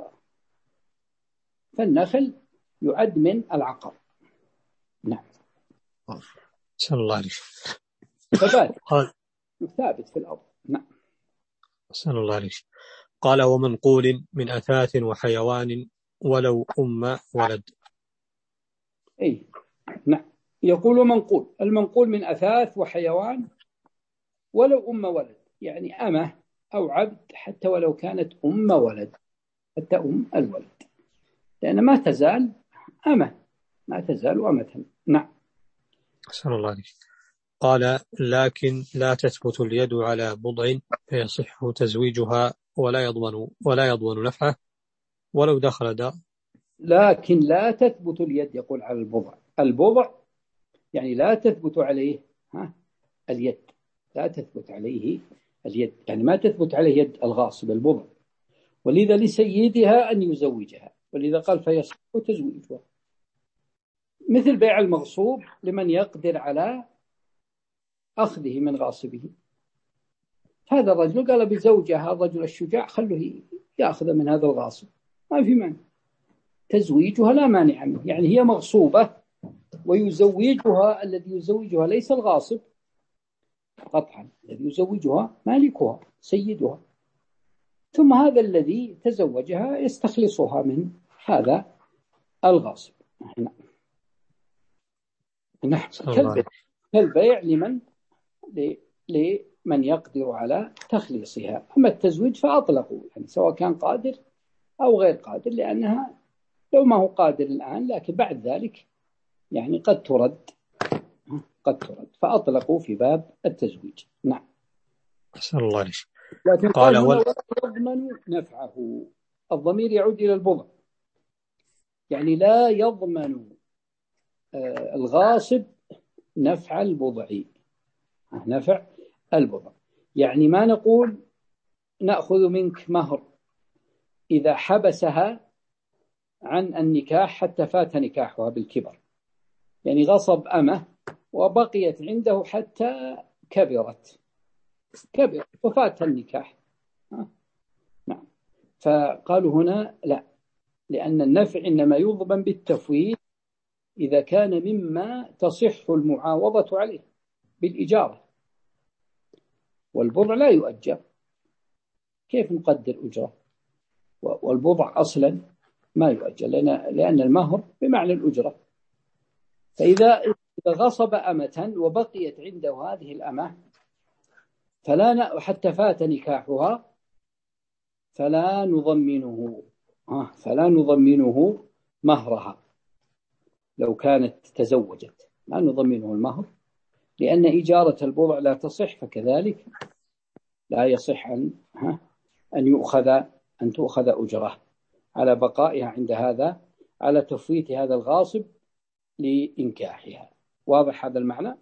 فالنخل يعد من العقار. نعم. صلى الله عليه ثبات قال ثابت في الأرض. نعم. صلى الله عليه قال ومنقول من أثاث وحيوان ولو أم ولد. أي نعم. يقول منقول، المنقول من أثاث وحيوان ولو أم ولد، يعني أمه أو عبد حتى ولو كانت أم ولد، حتى أم الولد، لأن ما تزال أمه، ما تزال أمة. نعم. صلى الله عليه قال لكن لا تثبت اليد على بضع فيصح تزويجها ولا يضمن ولا يضمن نفعه ولو دخل دار. لكن لا تثبت اليد، يقول على البضع، البضع يعني لا تثبت عليه ها اليد، لا تثبت عليه اليد، يعني ما تثبت عليه يد الغاصب البضع، ولذا لسيدها أن يزوجها، ولذا قال فيصح تزويجها، مثل بيع المغصوب لمن يقدر على أخذه من غاصبه. هذا الرجل قال بزوجها الرجل الشجاع خلوه يأخذ من هذا الغاصب، ما في مانع، تزويجها لا مانع منه، يعني هي مغصوبة ويزوجها، الذي يزوجها ليس الغاصب قطعا، الذي يزوجها مالكها سيدها، ثم هذا الذي تزوجها يستخلصها من هذا الغاصب. نعم. نعم. كالبيع لمن لمن يقدر على تخليصها. أما التزويج فأطلقوا، يعني سواء كان قادر أو غير قادر، لأنها لو ما هو قادر الآن لكن بعد ذلك يعني قد ترد، قد ترد، فأطلقوا في باب التزويج. نعم. أسأل الله عليه. لكن قال هنا ولا يضمن نفعه، الضمير يعود إلى البضع، يعني لا يضمن الغاصب نفع البضع، نفع البضع، يعني ما نقول نأخذ منك مهر إذا حبسها عن النكاح حتى فات نكاحها بالكبر، يعني غصب أمه وبقيت عنده حتى كبرت كبرت وفات النكاح. نعم. فقالوا هنا لا، لأن النفع إنما يضمن بالتفويض إذا كان مما تصح المعاوضة عليه بالإجارة، والبضع لا يؤجر، كيف نقدر أجرة؟ والبضع أصلا ما يؤجر، لأن المهر بمعنى الأجرة. فإذا غصب أمة وبقيت عنده هذه الأمة فلا حتى فات نكاحها فلا نضمنه فلا نضمنه مهرها، لو كانت تزوجت لا نضمنه المهر، لأن إجارة البضع لا تصح، فكذلك لا يصح أن أن يؤخذ أن تؤخذ أجرة على بقائها عند هذا، على تفويت هذا الغاصب لإنكاحها. واضح هذا المعنى؟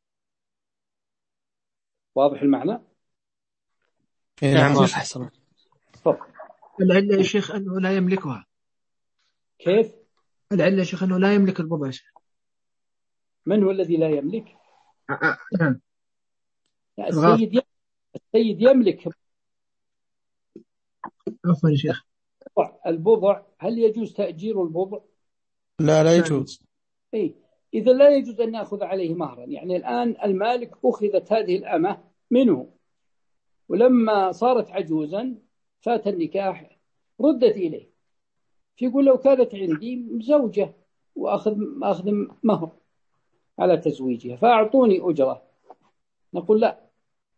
واضح المعنى؟ نعم أحسن. العلة يا شيخ أنه لا يملكها. كيف؟ العلة يا شيخ أنه لا يملك البضع يا شيخ. من هو الذي لا يملك؟ نعم. السيد يملك. السيد يملك. عفوا يا شيخ. البضع هل يجوز تأجير البضع؟ لا لا يجوز. إيه؟ إذا لا يجوز أن نأخذ عليه مهرا، يعني الآن المالك أخذت هذه الأمة منه، ولما صارت عجوزا فات النكاح ردت إليه، فيقول لو كانت عندي زوجة وأخذ أخذ مهر على تزويجها فأعطوني أجرة، نقول لا،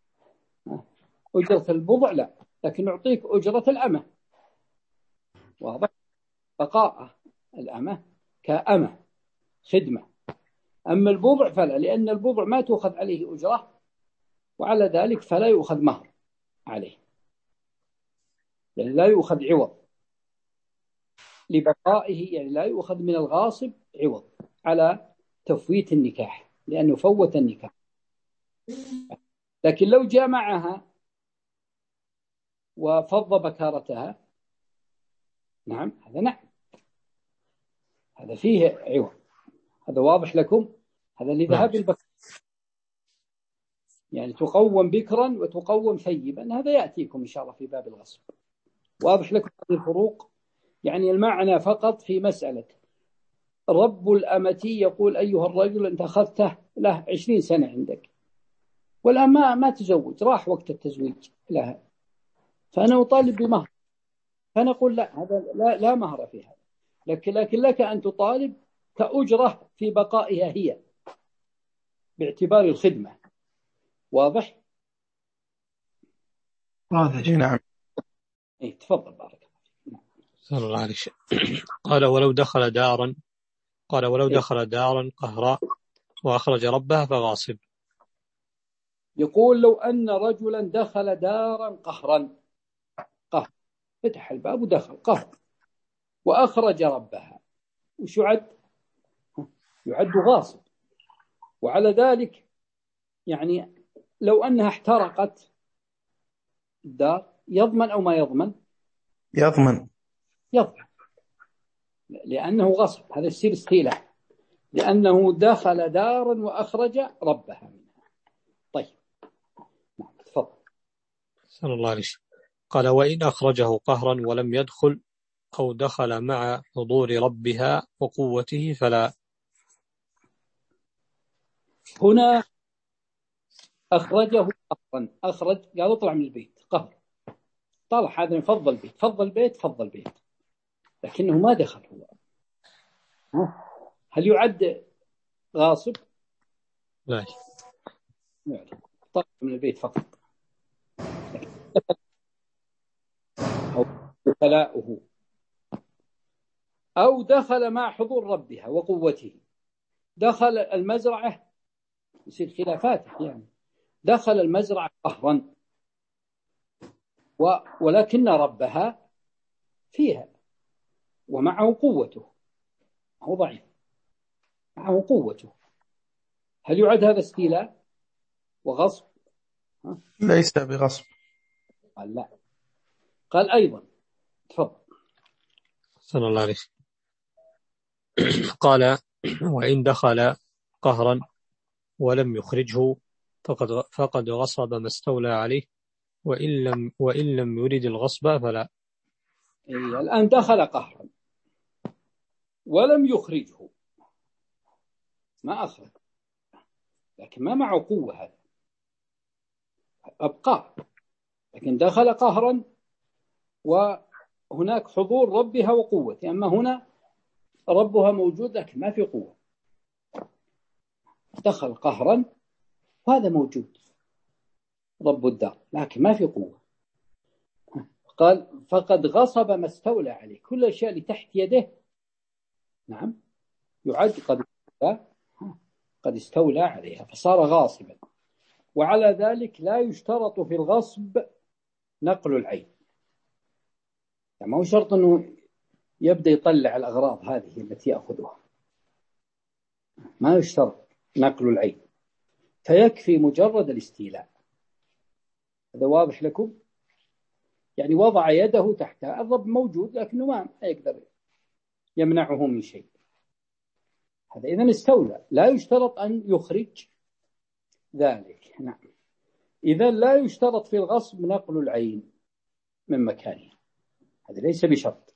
أجرة البضع لا، لكن نعطيك أجرة الأمة. واضح؟ بقاء الأمة كأمة خدمة. أما البضع فلا، لأن البضع ما تأخذ عليه أجرة، وعلى ذلك فلا يؤخذ مهر عليه، يعني لا يؤخذ عوض لبقائه، يعني لا يؤخذ من الغاصب عوض على تفويت النكاح، لأنه فوت النكاح. لكن لو جامعها وفض بكارتها، نعم هذا نعم، هذا فيه عوض. هذا واضح لكم؟ هذا لذهاب البكر، يعني تقوم بكرا وتقوم ثيبا، هذا يأتيكم إن شاء الله في باب الغصب. واضح لكم هذه الفروق؟ يعني المعنى فقط في مسألة رب الأمتي يقول أيها الرجل أنت أخذته له عشرين سنة عندك، والآن ما ما تزوج، راح وقت التزويج لها، فأنا أطالب بمهر، فنقول لا، هذا لا, لا مهر في هذا، لكن لكن لك أن تطالب كأجرة في بقائها هي باعتبار الخدمة. واضح؟ واضح. نعم. إيه تفضل بارك صلى الله عليه وسلم. قال ولو دخل دارا قال ولو دخل دارا قهرا وأخرج ربها فغاصب. يقول لو أن رجلا دخل دارا قهرا، قهر، فتح الباب ودخل قهر وأخرج ربها، وش يعد؟ يعد غاصب. وعلى ذلك يعني لو أنها احترقت الدار يضمن أو ما يضمن؟ يضمن. يضمن، لأنه غصب، هذا يصير استيلاء، لأنه دخل دارا وأخرج ربها منها. طيب نعم تفضل. صلى الله عليه وسلم. قال وإن أخرجه قهرا ولم يدخل أو دخل مع حضور ربها وقوته فلا. هنا أخرجه قهرا، أخرج قال اطلع من البيت قهر، طلع، هذا يفضل بيت، فضل بيت فضل بيت، لكنه ما دخل هو، هل يعد غاصب؟ لا، طلع من البيت فقط. أو دخلاؤه أو دخل مع حضور ربها وقوته، دخل المزرعة، يصير خلافات يعني، دخل المزرعة قهرا ولكن ربها فيها ومعه قوته، هو ضعيف معه قوته، هل يعد هذا استيلاء وغصب؟ ليس بغصب. قال لا، قال أيضا تفضل. صلى الله عليه وسلم. قال وإن دخل قهرا ولم يخرجه فقد, فقد غصب ما استولى عليه، وإن لم, وإن لم يرد الغصب فلا. إيه الآن دخل قهرا ولم يخرجه، ما أخرج، لكن ما معه قوة، هذا أبقى، لكن دخل قهرا وهناك حضور ربها وقوته، أما هنا ربها موجود لكن ما في قوة، دخل قهرا وهذا موجود رب الدار لكن ما في قوة. قال فقد غصب ما استولى عليه، كل الأشياء اللي تحت يده نعم يعد قد قد استولى عليها فصار غاصبا. وعلى ذلك لا يشترط في الغصب نقل العين، يعني ما هو شرط أنه يبدأ يطلع الأغراض هذه التي يأخذها، ما يشترط نقل العين، فيكفي مجرد الاستيلاء. هذا واضح لكم؟ يعني وضع يده تحتها، الرب موجود لكنه ما يقدر يمنعه من شيء، هذا إذن استولى، لا يشترط أن يخرج ذلك. نعم، إذن لا يشترط في الغصب نقل العين من مكانها، هذا ليس بشرط.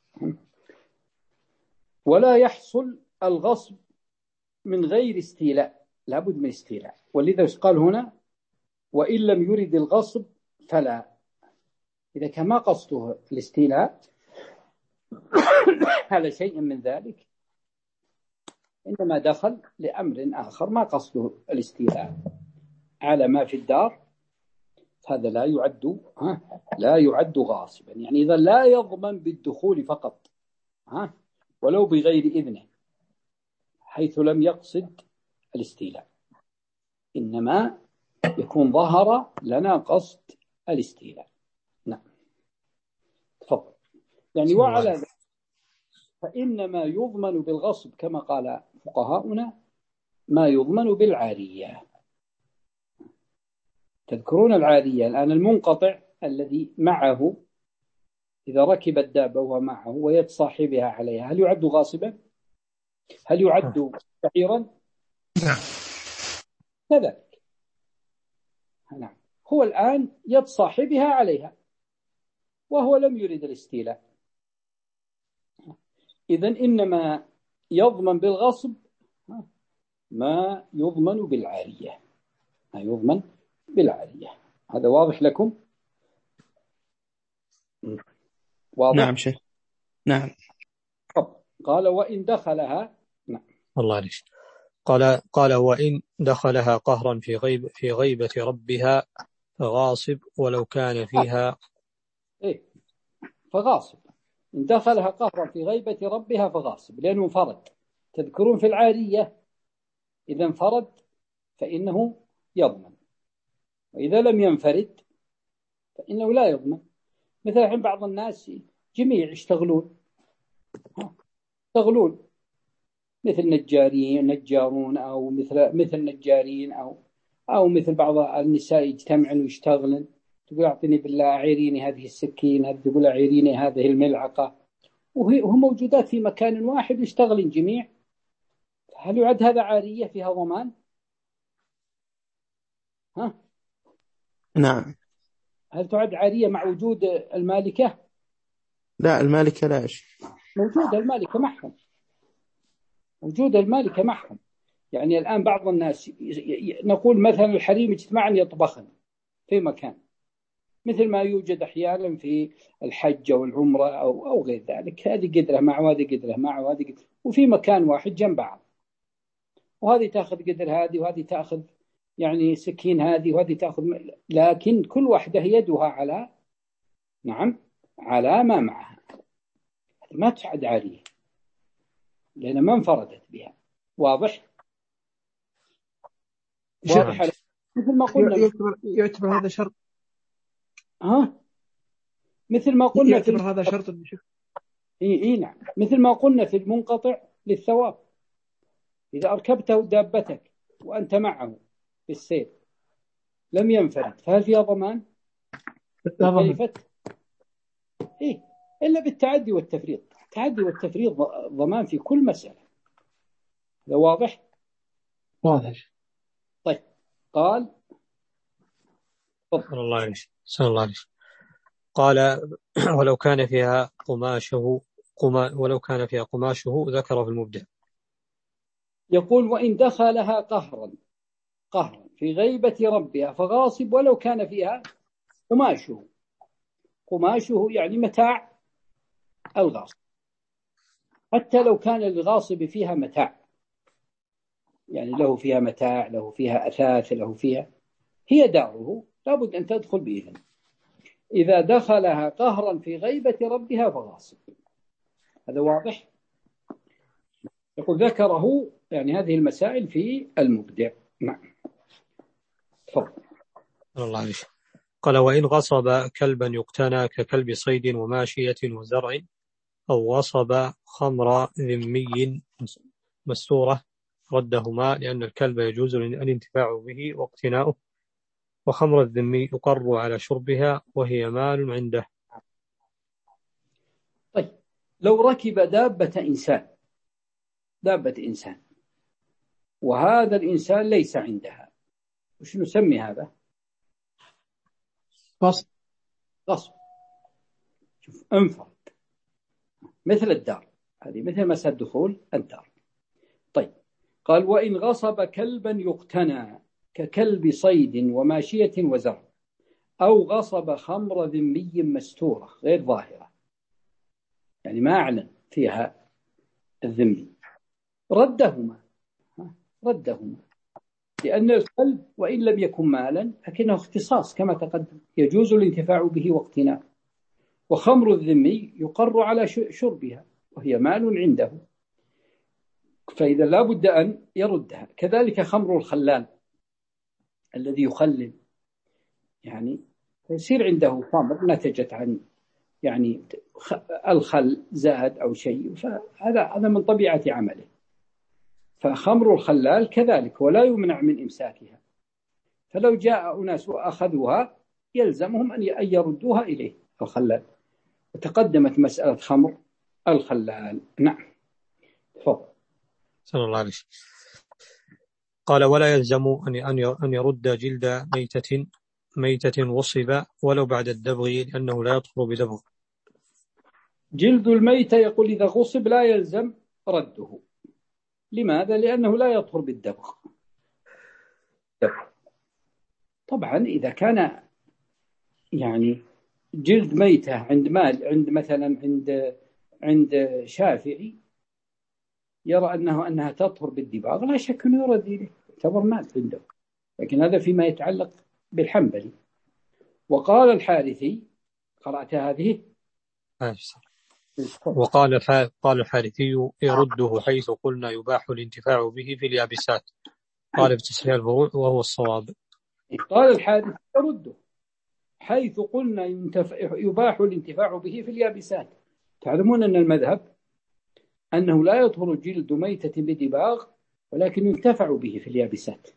ولا يحصل الغصب من غير استيلاء، لابد من استيلاء، ولذا قال هنا وإن لم يرد الغصب فلا، إذا كان ما قصده الاستيلاء على شيء من ذلك، إنما دخل لأمر آخر ما قصده الاستيلاء، على ما في الدار هذا لا يعد ها لا يعد غاصبا. يعني إذا لا يضمن بالدخول فقط ها ولو بغير إذنه حيث لم يقصد الاستيلاء، إنما يكون ظهر لنا قصد الاستيلاء. نعم تفضل. يعني وعلى ذلك فإنما يضمن بالغصب كما قال فقهاؤنا ما يضمن بالعارية. تذكرون العارية الآن، المنقطع الذي معه إذا ركب الدابة وهو معه ويد صاحبها عليها هل يعد غاصبا؟ هل يعد بعيرا؟ نعم كذلك. نعم هو الآن يد صاحبها عليها وهو لم يرد الاستيلاء، إذن إنما يضمن بالغصب ما يضمن بالعارية، ما يضمن بالعارية. هذا واضح لكم؟ واضح؟ نعم شيخ. نعم. قال وإن دخلها. نعم الله عليك. قال قال وإن دخلها قهرا في غيب في غيبة ربها فغاصب ولو كان فيها. إيه فغاصب. إن دخلها قهرا في غيبة ربها فغاصب لأنه انفرد. تذكرون في العارية إذا انفرد فإنه يضمن، وإذا لم ينفرد فإنه لا يضمن. مثل الحين بعض الناس جميع يشتغلون يشتغلون مثل نجارين نجارون أو مثل مثل نجارين أو أو مثل بعض النساء يجتمعن ويشتغلن، تقول أعطني بالله أعيريني هذه السكين، هذه تقول أعيريني هذه الملعقة، وهم موجودات في مكان واحد يشتغلن جميع. هل يعد هذا عارية فيها ضمان؟ ها؟ نعم. هل تعد عارية مع وجود المالكة؟ لا المالكة لا شيء. موجودة المالكة معهم، وجود المالكة معهم. يعني الآن بعض الناس نقول مثلا الحريم اجتماعا يطبخن في مكان مثل ما يوجد أحيانا في الحج أو العمرة أو أو غير ذلك، هذه قدرة مع وهذه قدرة مع وهذه قدرة، وفي مكان واحد جنب بعض، وهذه تأخذ قدر هذه وهذه تأخذ يعني سكين هذه وهذه تأخذ، لكن كل واحدة يدها على نعم على ما معها، ما تعد عارية لأن ما انفردت بها. واضح؟ واضح. مثل ما قلنا يعتبر, يعتبر هذا شرط. ها مثل ما قلنا يعتبر هذا شرط. إيه إيه نعم مثل ما قلنا في المنقطع للثواب، إذا أركبته دابتك وأنت معه في السير لم ينفرد فهل فيها ضمان؟ كيفت؟ إيه إلا بالتعدي والتفريط. التعدي والتفريط ضمان في كل مسألة. هذا واضح؟ واضح. طيب قال صلى الله عليه صلى الله عليه قال ولو كان فيها قماشه قما ولو كان فيها قماشه ذكر في المبدع. يقول وإن دخلها قهرا قهرا في غيبة ربها فغاصب ولو كان فيها قماشه. قماشه يعني متاع الغاصب، حتى لو كان الغاصب فيها متاع، يعني له فيها متاع، له فيها أثاث، له فيها، هي داره لابد أن تدخل بإذن. إذا دخلها قهرا في غيبة ربها فغاصب. هذا واضح؟ يقول ذكره يعني هذه المسائل في المبدع. نعم تفضل. الله عليه. قال وإن غصب كلبا يقتنى ككلب صيد وماشية وزرع، أو غصب خمر ذمي مستورة ردهما، لأن الكلب يجوز الانتفاع به واقتناؤه، وخمر الذمي يقر على شربها وهي مال عنده. طيب لو ركب دابة إنسان دابة إنسان وهذا الإنسان ليس عندها، وش نسمي هذا؟ غصب. غصب. شوف انفرد مثل الدار، هذه مثل مسألة دخول الدار. طيب قال وإن غصب كلبا يقتنى ككلب صيد وماشية وزرع، أو غصب خمر ذمي مستورة غير ظاهرة، يعني ما أعلن فيها الذمي، ردهما ردهما لأن الكلب وإن لم يكن مالا لكنه اختصاص كما تقدم، يجوز الانتفاع به واقتناء. وخمر الذمي يقر على شربها وهي مال عنده، فإذا لا بد أن يردها. كذلك خمر الخلال الذي يخلل، يعني يصير عنده خمر نتجت عن يعني الخل زاد أو شيء، فهذا هذا من طبيعة عمله. فخمر الخلال كذلك ولا يمنع من إمساكها، فلو جاء أناس وأخذوها يلزمهم أن يردوها إليه الخلال. وتقدمت مسألة خمر الخلال. نعم تفضل. صلى الله عليه وسلم. قال ولا يلزم أن يرد جلد ميتة ميتة وصب ولو بعد الدبغ لأنه لا يطهر بدبغ. جلد الميتة يقول إذا غصب لا يلزم رده. لماذا؟ لأنه لا يطهر بالدبغ. طبعا إذا كان يعني جلد ميتة عند مال عند مثلا عند عند شافعي يرى أنه أنها تطهر بالدباغ لا شك أنه يرد إليه، يعتبر مال عنده. لكن هذا فيما يتعلق بالحنبلي. وقال الحارثي، قرأت هذه؟ وقال قال الحارثي يرده حيث قلنا يباح الانتفاع به في اليابسات. قال بتصحيح الفروع وهو الصواب. قال الحارثي يرده حيث قلنا يباح الانتفاع به في اليابسات. تعلمون أن المذهب أنه لا يطهر جلد ميتة بدباغ ولكن ينتفع به في اليابسات.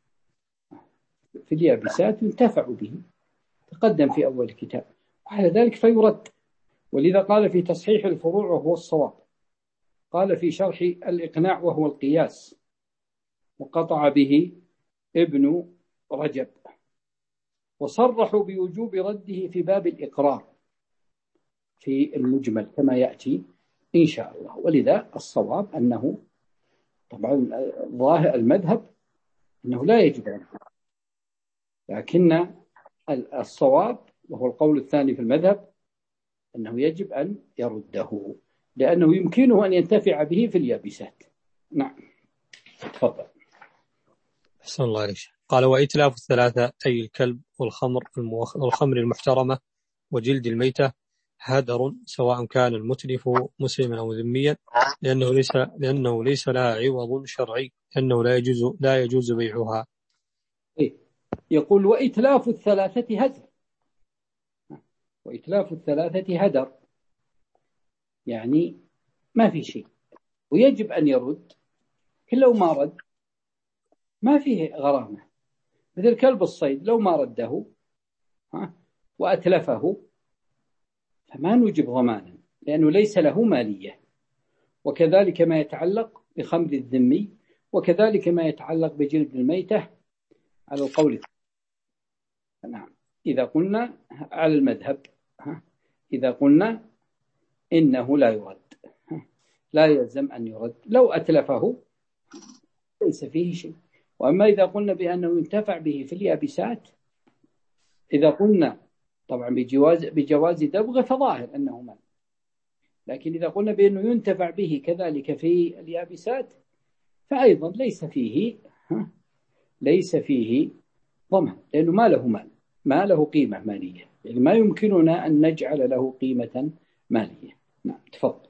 في اليابسات ينتفع به، تقدم في أول الكتاب. وعلى ذلك فيرد. ولذا قال في تصحيح الفروع وهو الصواب. قال في شرح الإقناع وهو القياس، وقطع به ابن رجب. وصرحوا بوجوب رده في باب الإقرار في المجمل كما يأتي إن شاء الله. ولذا الصواب أنه طبعا ظاهر المذهب أنه لا يجب أن، لكن الصواب وهو القول الثاني في المذهب أنه يجب أن يرده لأنه يمكنه أن ينتفع به في اليابسات. نعم تفضل. أحسن الله عليك. قال وإتلاف الثلاثة أي الكلب والخمر والخمر المحترمة وجلد الميتة هدر سواء كان المتلف مسلما أو ذميا لأنه ليس لأنه ليس لها عوض شرعي، لأنه لا يجوز لا يجوز بيعها. يقول وإتلاف الثلاثة هدر، وإتلاف الثلاثة هدر يعني ما في شيء ويجب أن يرد. لو ما رد ما فيه غرامة. مثل كلب الصيد لو ما رده وأتلفه فما نوجب ضمانا لأنه ليس له مالية. وكذلك ما يتعلق بخمر الذمي، وكذلك ما يتعلق بجلد الميتة على القول. نعم إذا قلنا على المذهب، إذا قلنا إنه لا يرد لا يلزم أن يرد. لو أتلفه ليس فيه شيء. وأما إذا قلنا بأنه ينتفع به في اليابسات، إذا قلنا طبعا بجواز بجواز دبغه فظاهر أنه مال. لكن إذا قلنا بأنه ينتفع به كذلك في اليابسات فأيضا ليس فيه ليس فيه ضمان لأنه ما له مال، ما له قيمة مالية، يعني ما يمكننا أن نجعل له قيمة مالية. نعم تفضل.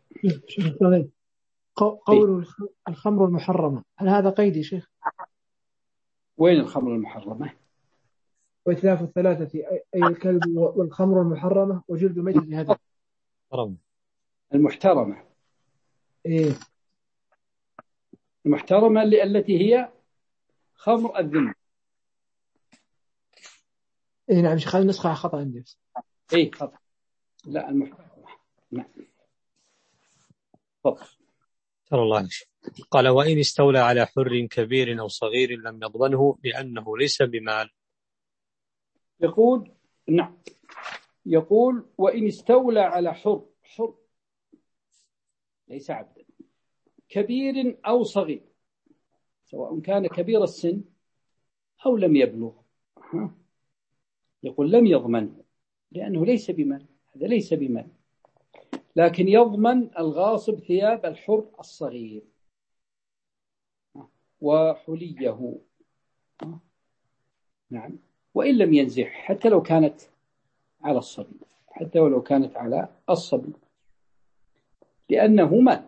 قول الخمر المحرمة هل هذا قيد يا شيخ؟ وين الخمر المحرمة؟ وإتلاف الثلاثة أي الكلب والخمر المحرمة وجلد ميتة هذا المحترمة. إيه المحترمة التي هي خمر الذمة. إيه نعم شيخ، هذه نسخة خطأ عندي بس. إيه خطأ. لا المحترمة. نعم فضل. صلى الله عليه وسلم. قال وإن استولى على حر كبير أو صغير لم يضمنه لأنه ليس بمال. يقول نعم يقول وإن استولى على حر حر ليس عبدا كبير أو صغير، سواء كان كبير السن أو لم يبلغ، يقول لم يضمنه لأنه ليس بمال. هذا ليس بمال، لكن يضمن الغاصب ثياب الحر الصغير وحليه نعم، وإن لم ينزح حتى لو كانت على الصبي، حتى ولو كانت على الصبي، لأنه مال،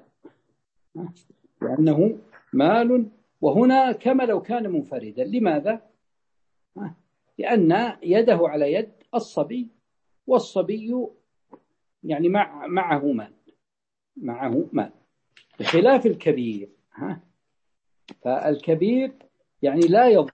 لأنه مال. وهنا كما لو كان منفردا. لماذا؟ لأن يده على يد الصبي، والصبي يعني مع معه مال، معه مال، بخلاف الكبير. ها، فالكبير يعني لا يضمن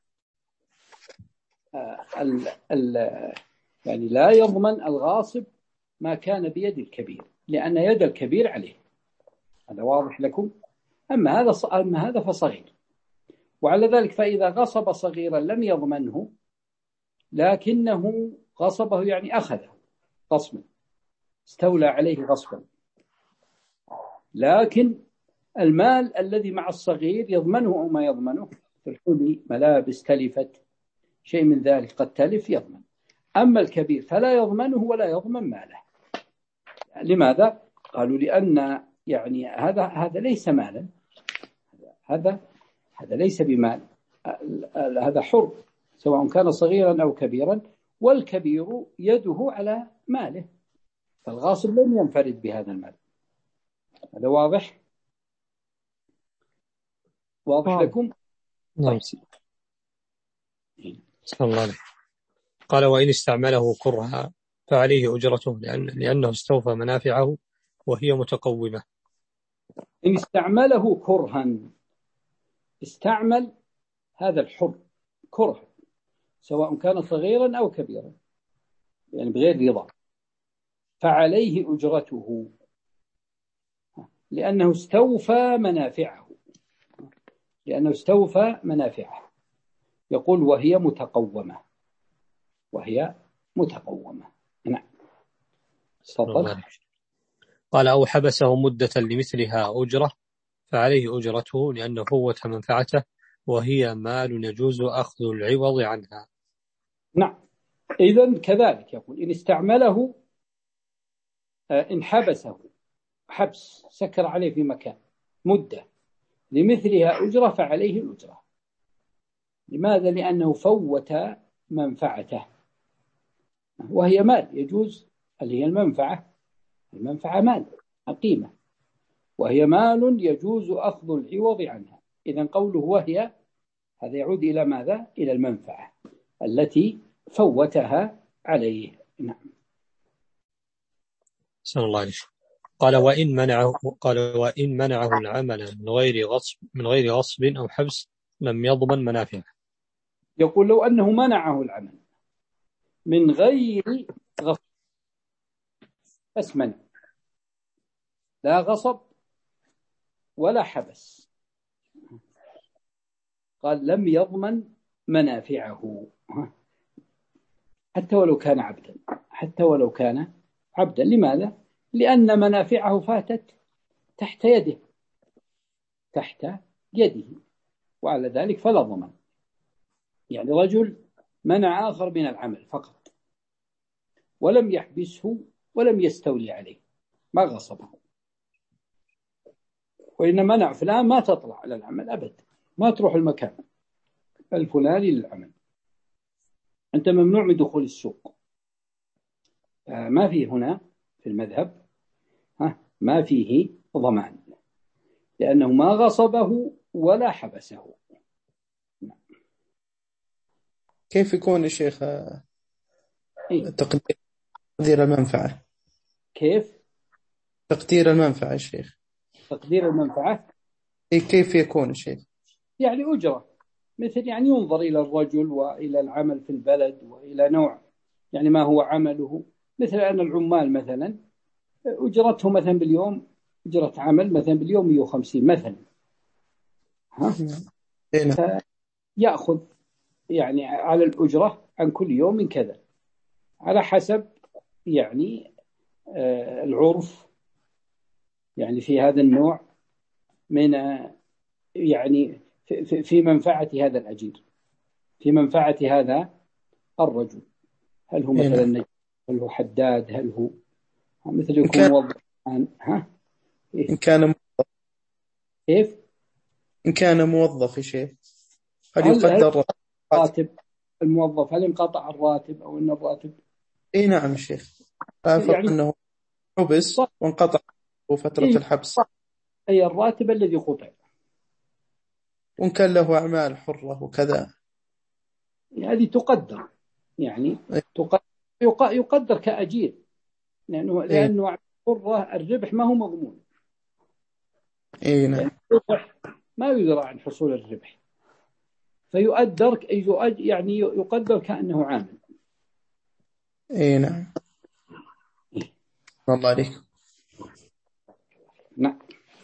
ال ال يعني لا يضمن الغاصب ما كان بيد الكبير، لأن يد الكبير عليه. هذا واضح لكم؟ أما هذا أما هذا فصغير. وعلى ذلك فإذا غصب صغيرا لم يضمنه، لكنه غصبه يعني أخذه غصبا، استولى عليه غصبا، لكن المال الذي مع الصغير يضمنه أو ما يضمنه، في الحلي ملابس تلفت شيء من ذلك قد تلف يضمن. أما الكبير فلا يضمنه ولا يضمن ماله. لماذا؟ قالوا لأن يعني هذا هذا ليس مالا، هذا هذا ليس بمال، هذا حر سواء كان صغيرا أو كبيرا، والكبير يده على ماله، فالغاصب لم ينفرد بهذا المال. هذا واضح؟ واضح آه. لكم؟ نعم. صلى الله عليه. قال وإن استعمله كرها فعليه أجرته، لأن لأنه استوفى منافعه وهي متقومة. إن استعمله كرها، استعمل هذا الحر كره سواء كان صغيرا أو كبيرا، يعني بغير رضا، فعليه أجرته، لأنه استوفى منافعه، لأنه استوفى منافعه. يقول وهي متقومة، وهي متقومة. نعم. تفضل. قال أو حبسه مدة لمثلها أجرة فعليه أجرته، لأنه فوت منفعته وهي مال يجوز أخذ العوض عنها. نعم. إذن كذلك يقول إن استعمله، إن حبسه حبس، سكر عليه في مكان مدة لمثلها أجرة فعليه الأجرة. لماذا؟ لأنه فوت منفعته، وهي مال يجوز، اللي هي المنفعة، المنفعة مال قيمة، وهي مال يجوز أخذ العوض عنها. إذن قوله وهي، هذا يعود إلى ماذا؟ إلى المنفعة التي فوتها عليه. نعم. صلى الله عليه وسلم. قال وإن منعه قال وإن منعه العمل من غير غصب من غير غصب أو حبس لم يضمن منافعه. يقول لو أنه منعه العمل من غير غصب، بس منع، لا غصب ولا حبس، قال لم يضمن منافعه، حتى ولو كان عبدا، حتى ولو كان عبدا. لماذا؟ لأن منافعه فاتت تحت يده، تحت يده، وعلى ذلك فلا ضمان. يعني رجل منع آخر من العمل فقط، ولم يحبسه ولم يستولي عليه، ما غصبه، وإن منع فلان ما تطلع على العمل أبدا، ما تروح المكان الفلاني للعمل، أنت ممنوع من دخول السوق. آه ما فيه هنا في المذهب ها ما فيه ضمان، لأنه ما غصبه ولا حبسه. كيف يكون يا شيخ تقدير المنفعة؟ كيف تقدير المنفعة يا شيخ؟ تقدير المنفعة كيف يكون يا شيخ؟ يعني أجرة، مثل يعني ينظر إلى الرجل وإلى العمل في البلد وإلى نوع يعني ما هو عمله. مثل أن العمال مثلا أجرته مثلا باليوم، أجرة عمل مثلا باليوم مئة وخمسين مثلا، ها؟ يأخذ يعني على الأجرة عن كل يوم كذا، على حسب يعني آه العرف يعني في هذا النوع من آه يعني في, في منفعة هذا الأجير، في منفعة هذا الرجل. هل هو مثلا نجار، هل هو حداد، هل هو مثل يكون موظف. ها إيه؟ إن كان موظف كيف إن كان موظف يا شيخ هل هل يقدر الراتب الموظف هل انقطع الراتب أو أن الراتب؟ اي نعم شيخ، افرض يعني انه حبس وانقطع فترة إيه الحبس، أي الراتب الذي قطع، وان كان له اعمال حرة وكذا، هذه تقدر، يعني تقدر يقدر كأجير، لأنه اي لأنه حرة الربح ما هو مضمون، اي يعني نعم الربح ما يدرى عن حصول الربح، فيؤدر يعني يقدر كأنه عامل. اي نعم. الله عليك. نعم.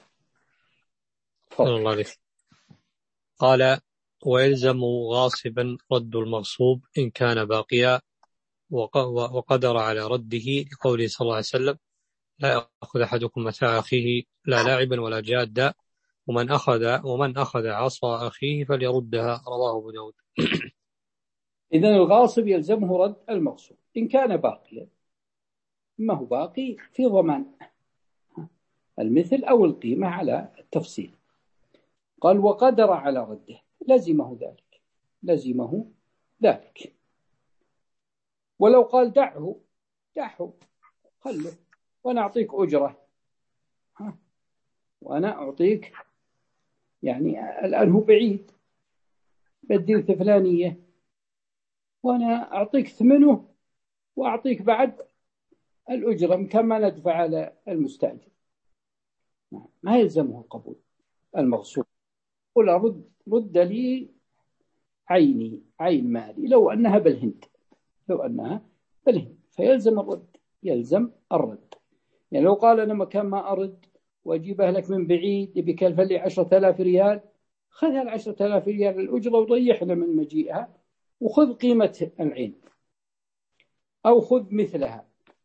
الله عليك. قال: ويلزم غاصبا رد المغصوب إن كان باقيا وقدر على رده، لقوله صلى الله عليه وسلم: لا يأخذ أحدكم متاع أخيه لا لاعبا ولا جادا، ومن أخذ ومن أخذ عصا أخيه فليردها. رواه أبو داود. إذن الغاصب يلزمه رد المغصوب إن كان باقيا، ما هو باقي في ضمان المثل أو القيمة على التفصيل. قال: وقدر على رده، لزمه ذلك، لزمه ذلك. ولو قال دعه دعه خله وأنا أعطيك أجرة، ها وأنا أعطيك، يعني الآن هو بعيد بديل فلانية وأنا أعطيك ثمنه وأعطيك بعد الأجرة كما ندفع على المستأجر، ما يلزمه القبول المغصوب. قل رد رد لي عيني، عين مالي، لو أنها بالهند، لو أنها بالهند فيلزم الرد، يلزم الرد. يعني لو قال أنا مكان ما أرد وأجيبها لك من بعيد بكلفة لي عشرة آلاف ريال، خذها العشرة آلاف ريال الأجرة وضيحنا من مجيئها وخذ قيمة العين أو خذ مثلها،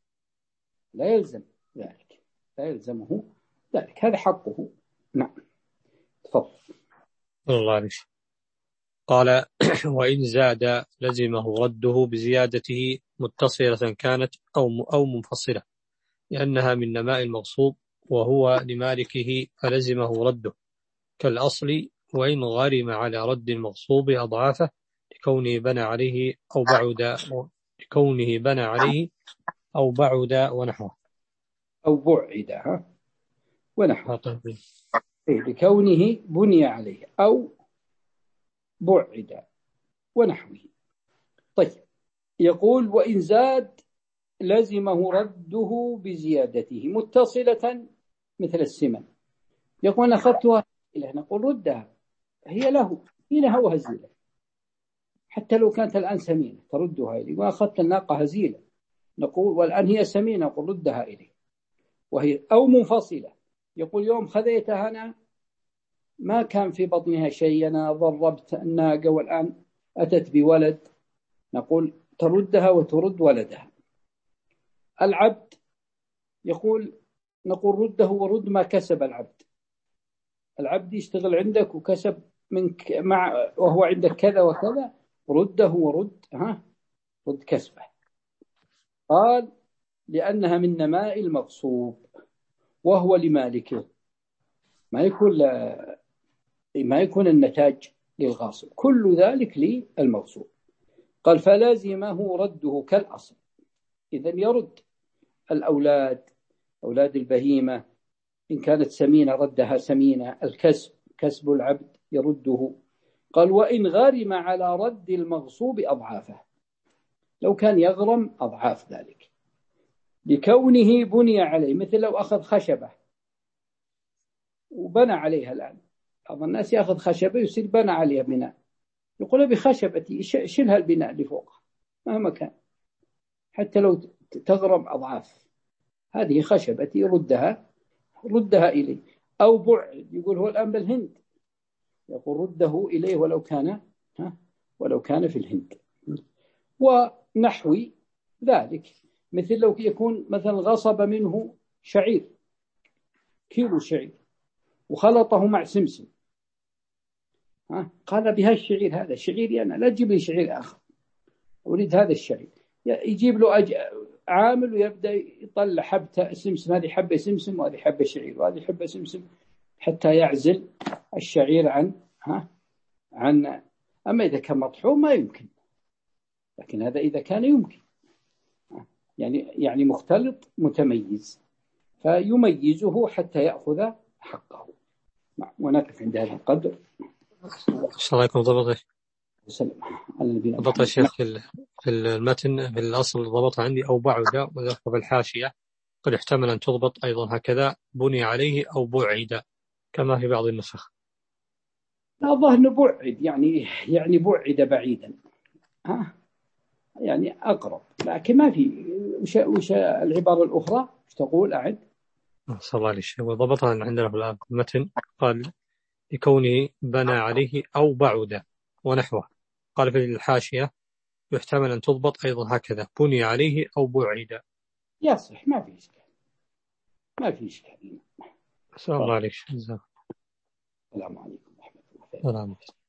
لا يلزم ذلك، لا يلزمه ذلك، هذا حقه. نعم. تفضل. الله عليك. قال: وإن زاد لزمه رده بزيادته متصلة كانت أو أو منفصلة، لأنها من نماء المغصوب وهو لمالكه فلزمه رده كالأصل، وإن غرم على رد المغصوب أضعافه لكونه بنى عليه أو بعد لكونه بنى عليه أو بعد ونحوه أو بعد ها ونحوه، طيب. إيه لكونه بني عليه أو بعد ونحوه. طيب، يقول: وإن زاد لزمه رده بزيادته متصلة مثل السمن. يقول: أخذتها هزيلة، نقول ردها، هي له، هي لها وهزيلة، حتى لو كانت الآن سمينة تردها إليه. وأخذت الناقة هزيلة، نقول والآن هي سمينة، نقول ردها إليه، وهي أو منفصلة. يقول: يوم خذيتها أنا ما كان في بطنها شيء، أنا ضربت الناقة والآن أتت بولد، نقول تردها وترد ولدها. العبد يقول نقول رده ورد ما كسب العبد، العبد يشتغل عندك وكسب منك مع وهو عندك كذا وكذا، رده ورد ها رد كسبه. قال: لأنها من نماء المغصوب وهو لمالكه، ما يكون ما يكون النتاج للغاصب، كل ذلك للمغصوب. قال: فلازمه رده كالأصل. إذن يرد الأولاد، أولاد البهيمة إن كانت سمينة ردها سمينة، الكسب كسب العبد يرده. قال: وإن غرم على رد المغصوب أضعافه، لو كان يغرم أضعاف ذلك لكونه بني عليه، مثل لو أخذ خشبة وبنى عليها. الآن بعض الناس يأخذ خشبة يصير بنى عليها بناء، يقول بخشبتي شلها البناء اللي فوقها مهما كان، حتى لو تغرم أضعاف، هذه خشبتي ردها ردها إليه. أو بعد، يقول هو الآن بالهند، يقول رده إليه ولو كان ها ولو كان في الهند. ونحو ذلك، مثل لو يكون مثلا غصب منه شعير، كيلو شعير وخلطه مع سمسم، ها قال بهالشعير هذا شعيري أنا، لا تجيب لي شعير آخر، أريد هذا الشعير. يجيب له أج... عامل ويبدأ يطلع حبة سمسم، هذه حبة سمسم وهذه حبة شعير وهذه حبة سمسم، حتى يعزل الشعير عن ها عن أما إذا كان مطحون ما يمكن، لكن هذا إذا كان يمكن، يعني يعني مختلط متميز، فيميزه حتى يأخذ حقه. ونقف عند هذا القدر. السلام عليكم. ضبط على ضبط يا شيخ في في المتن في الأصل ضبط عندي أو بعد، وذكر في الحاشية قد احتمل أن تضبط أيضا هكذا بني عليه أو بعد كما في بعض النسخ. لا، ظهر بعد يعني يعني بعد بعيدا، ها يعني أقرب، لكن ما في. وش وش العبارة الأخرى وش تقول؟ أعد. صلى الله عليه وسلم. وضبطها عندنا في المتن قال لكونه بنى عليه أو بعد ونحوه. قال في الحاشية يحتمل أن تضبط أيضا هكذا بني عليه أو بعد. يصح، ما في إشكال، ما في إشكال. السلام الله عليك. السلام عليكم ورحمة الله. السلام.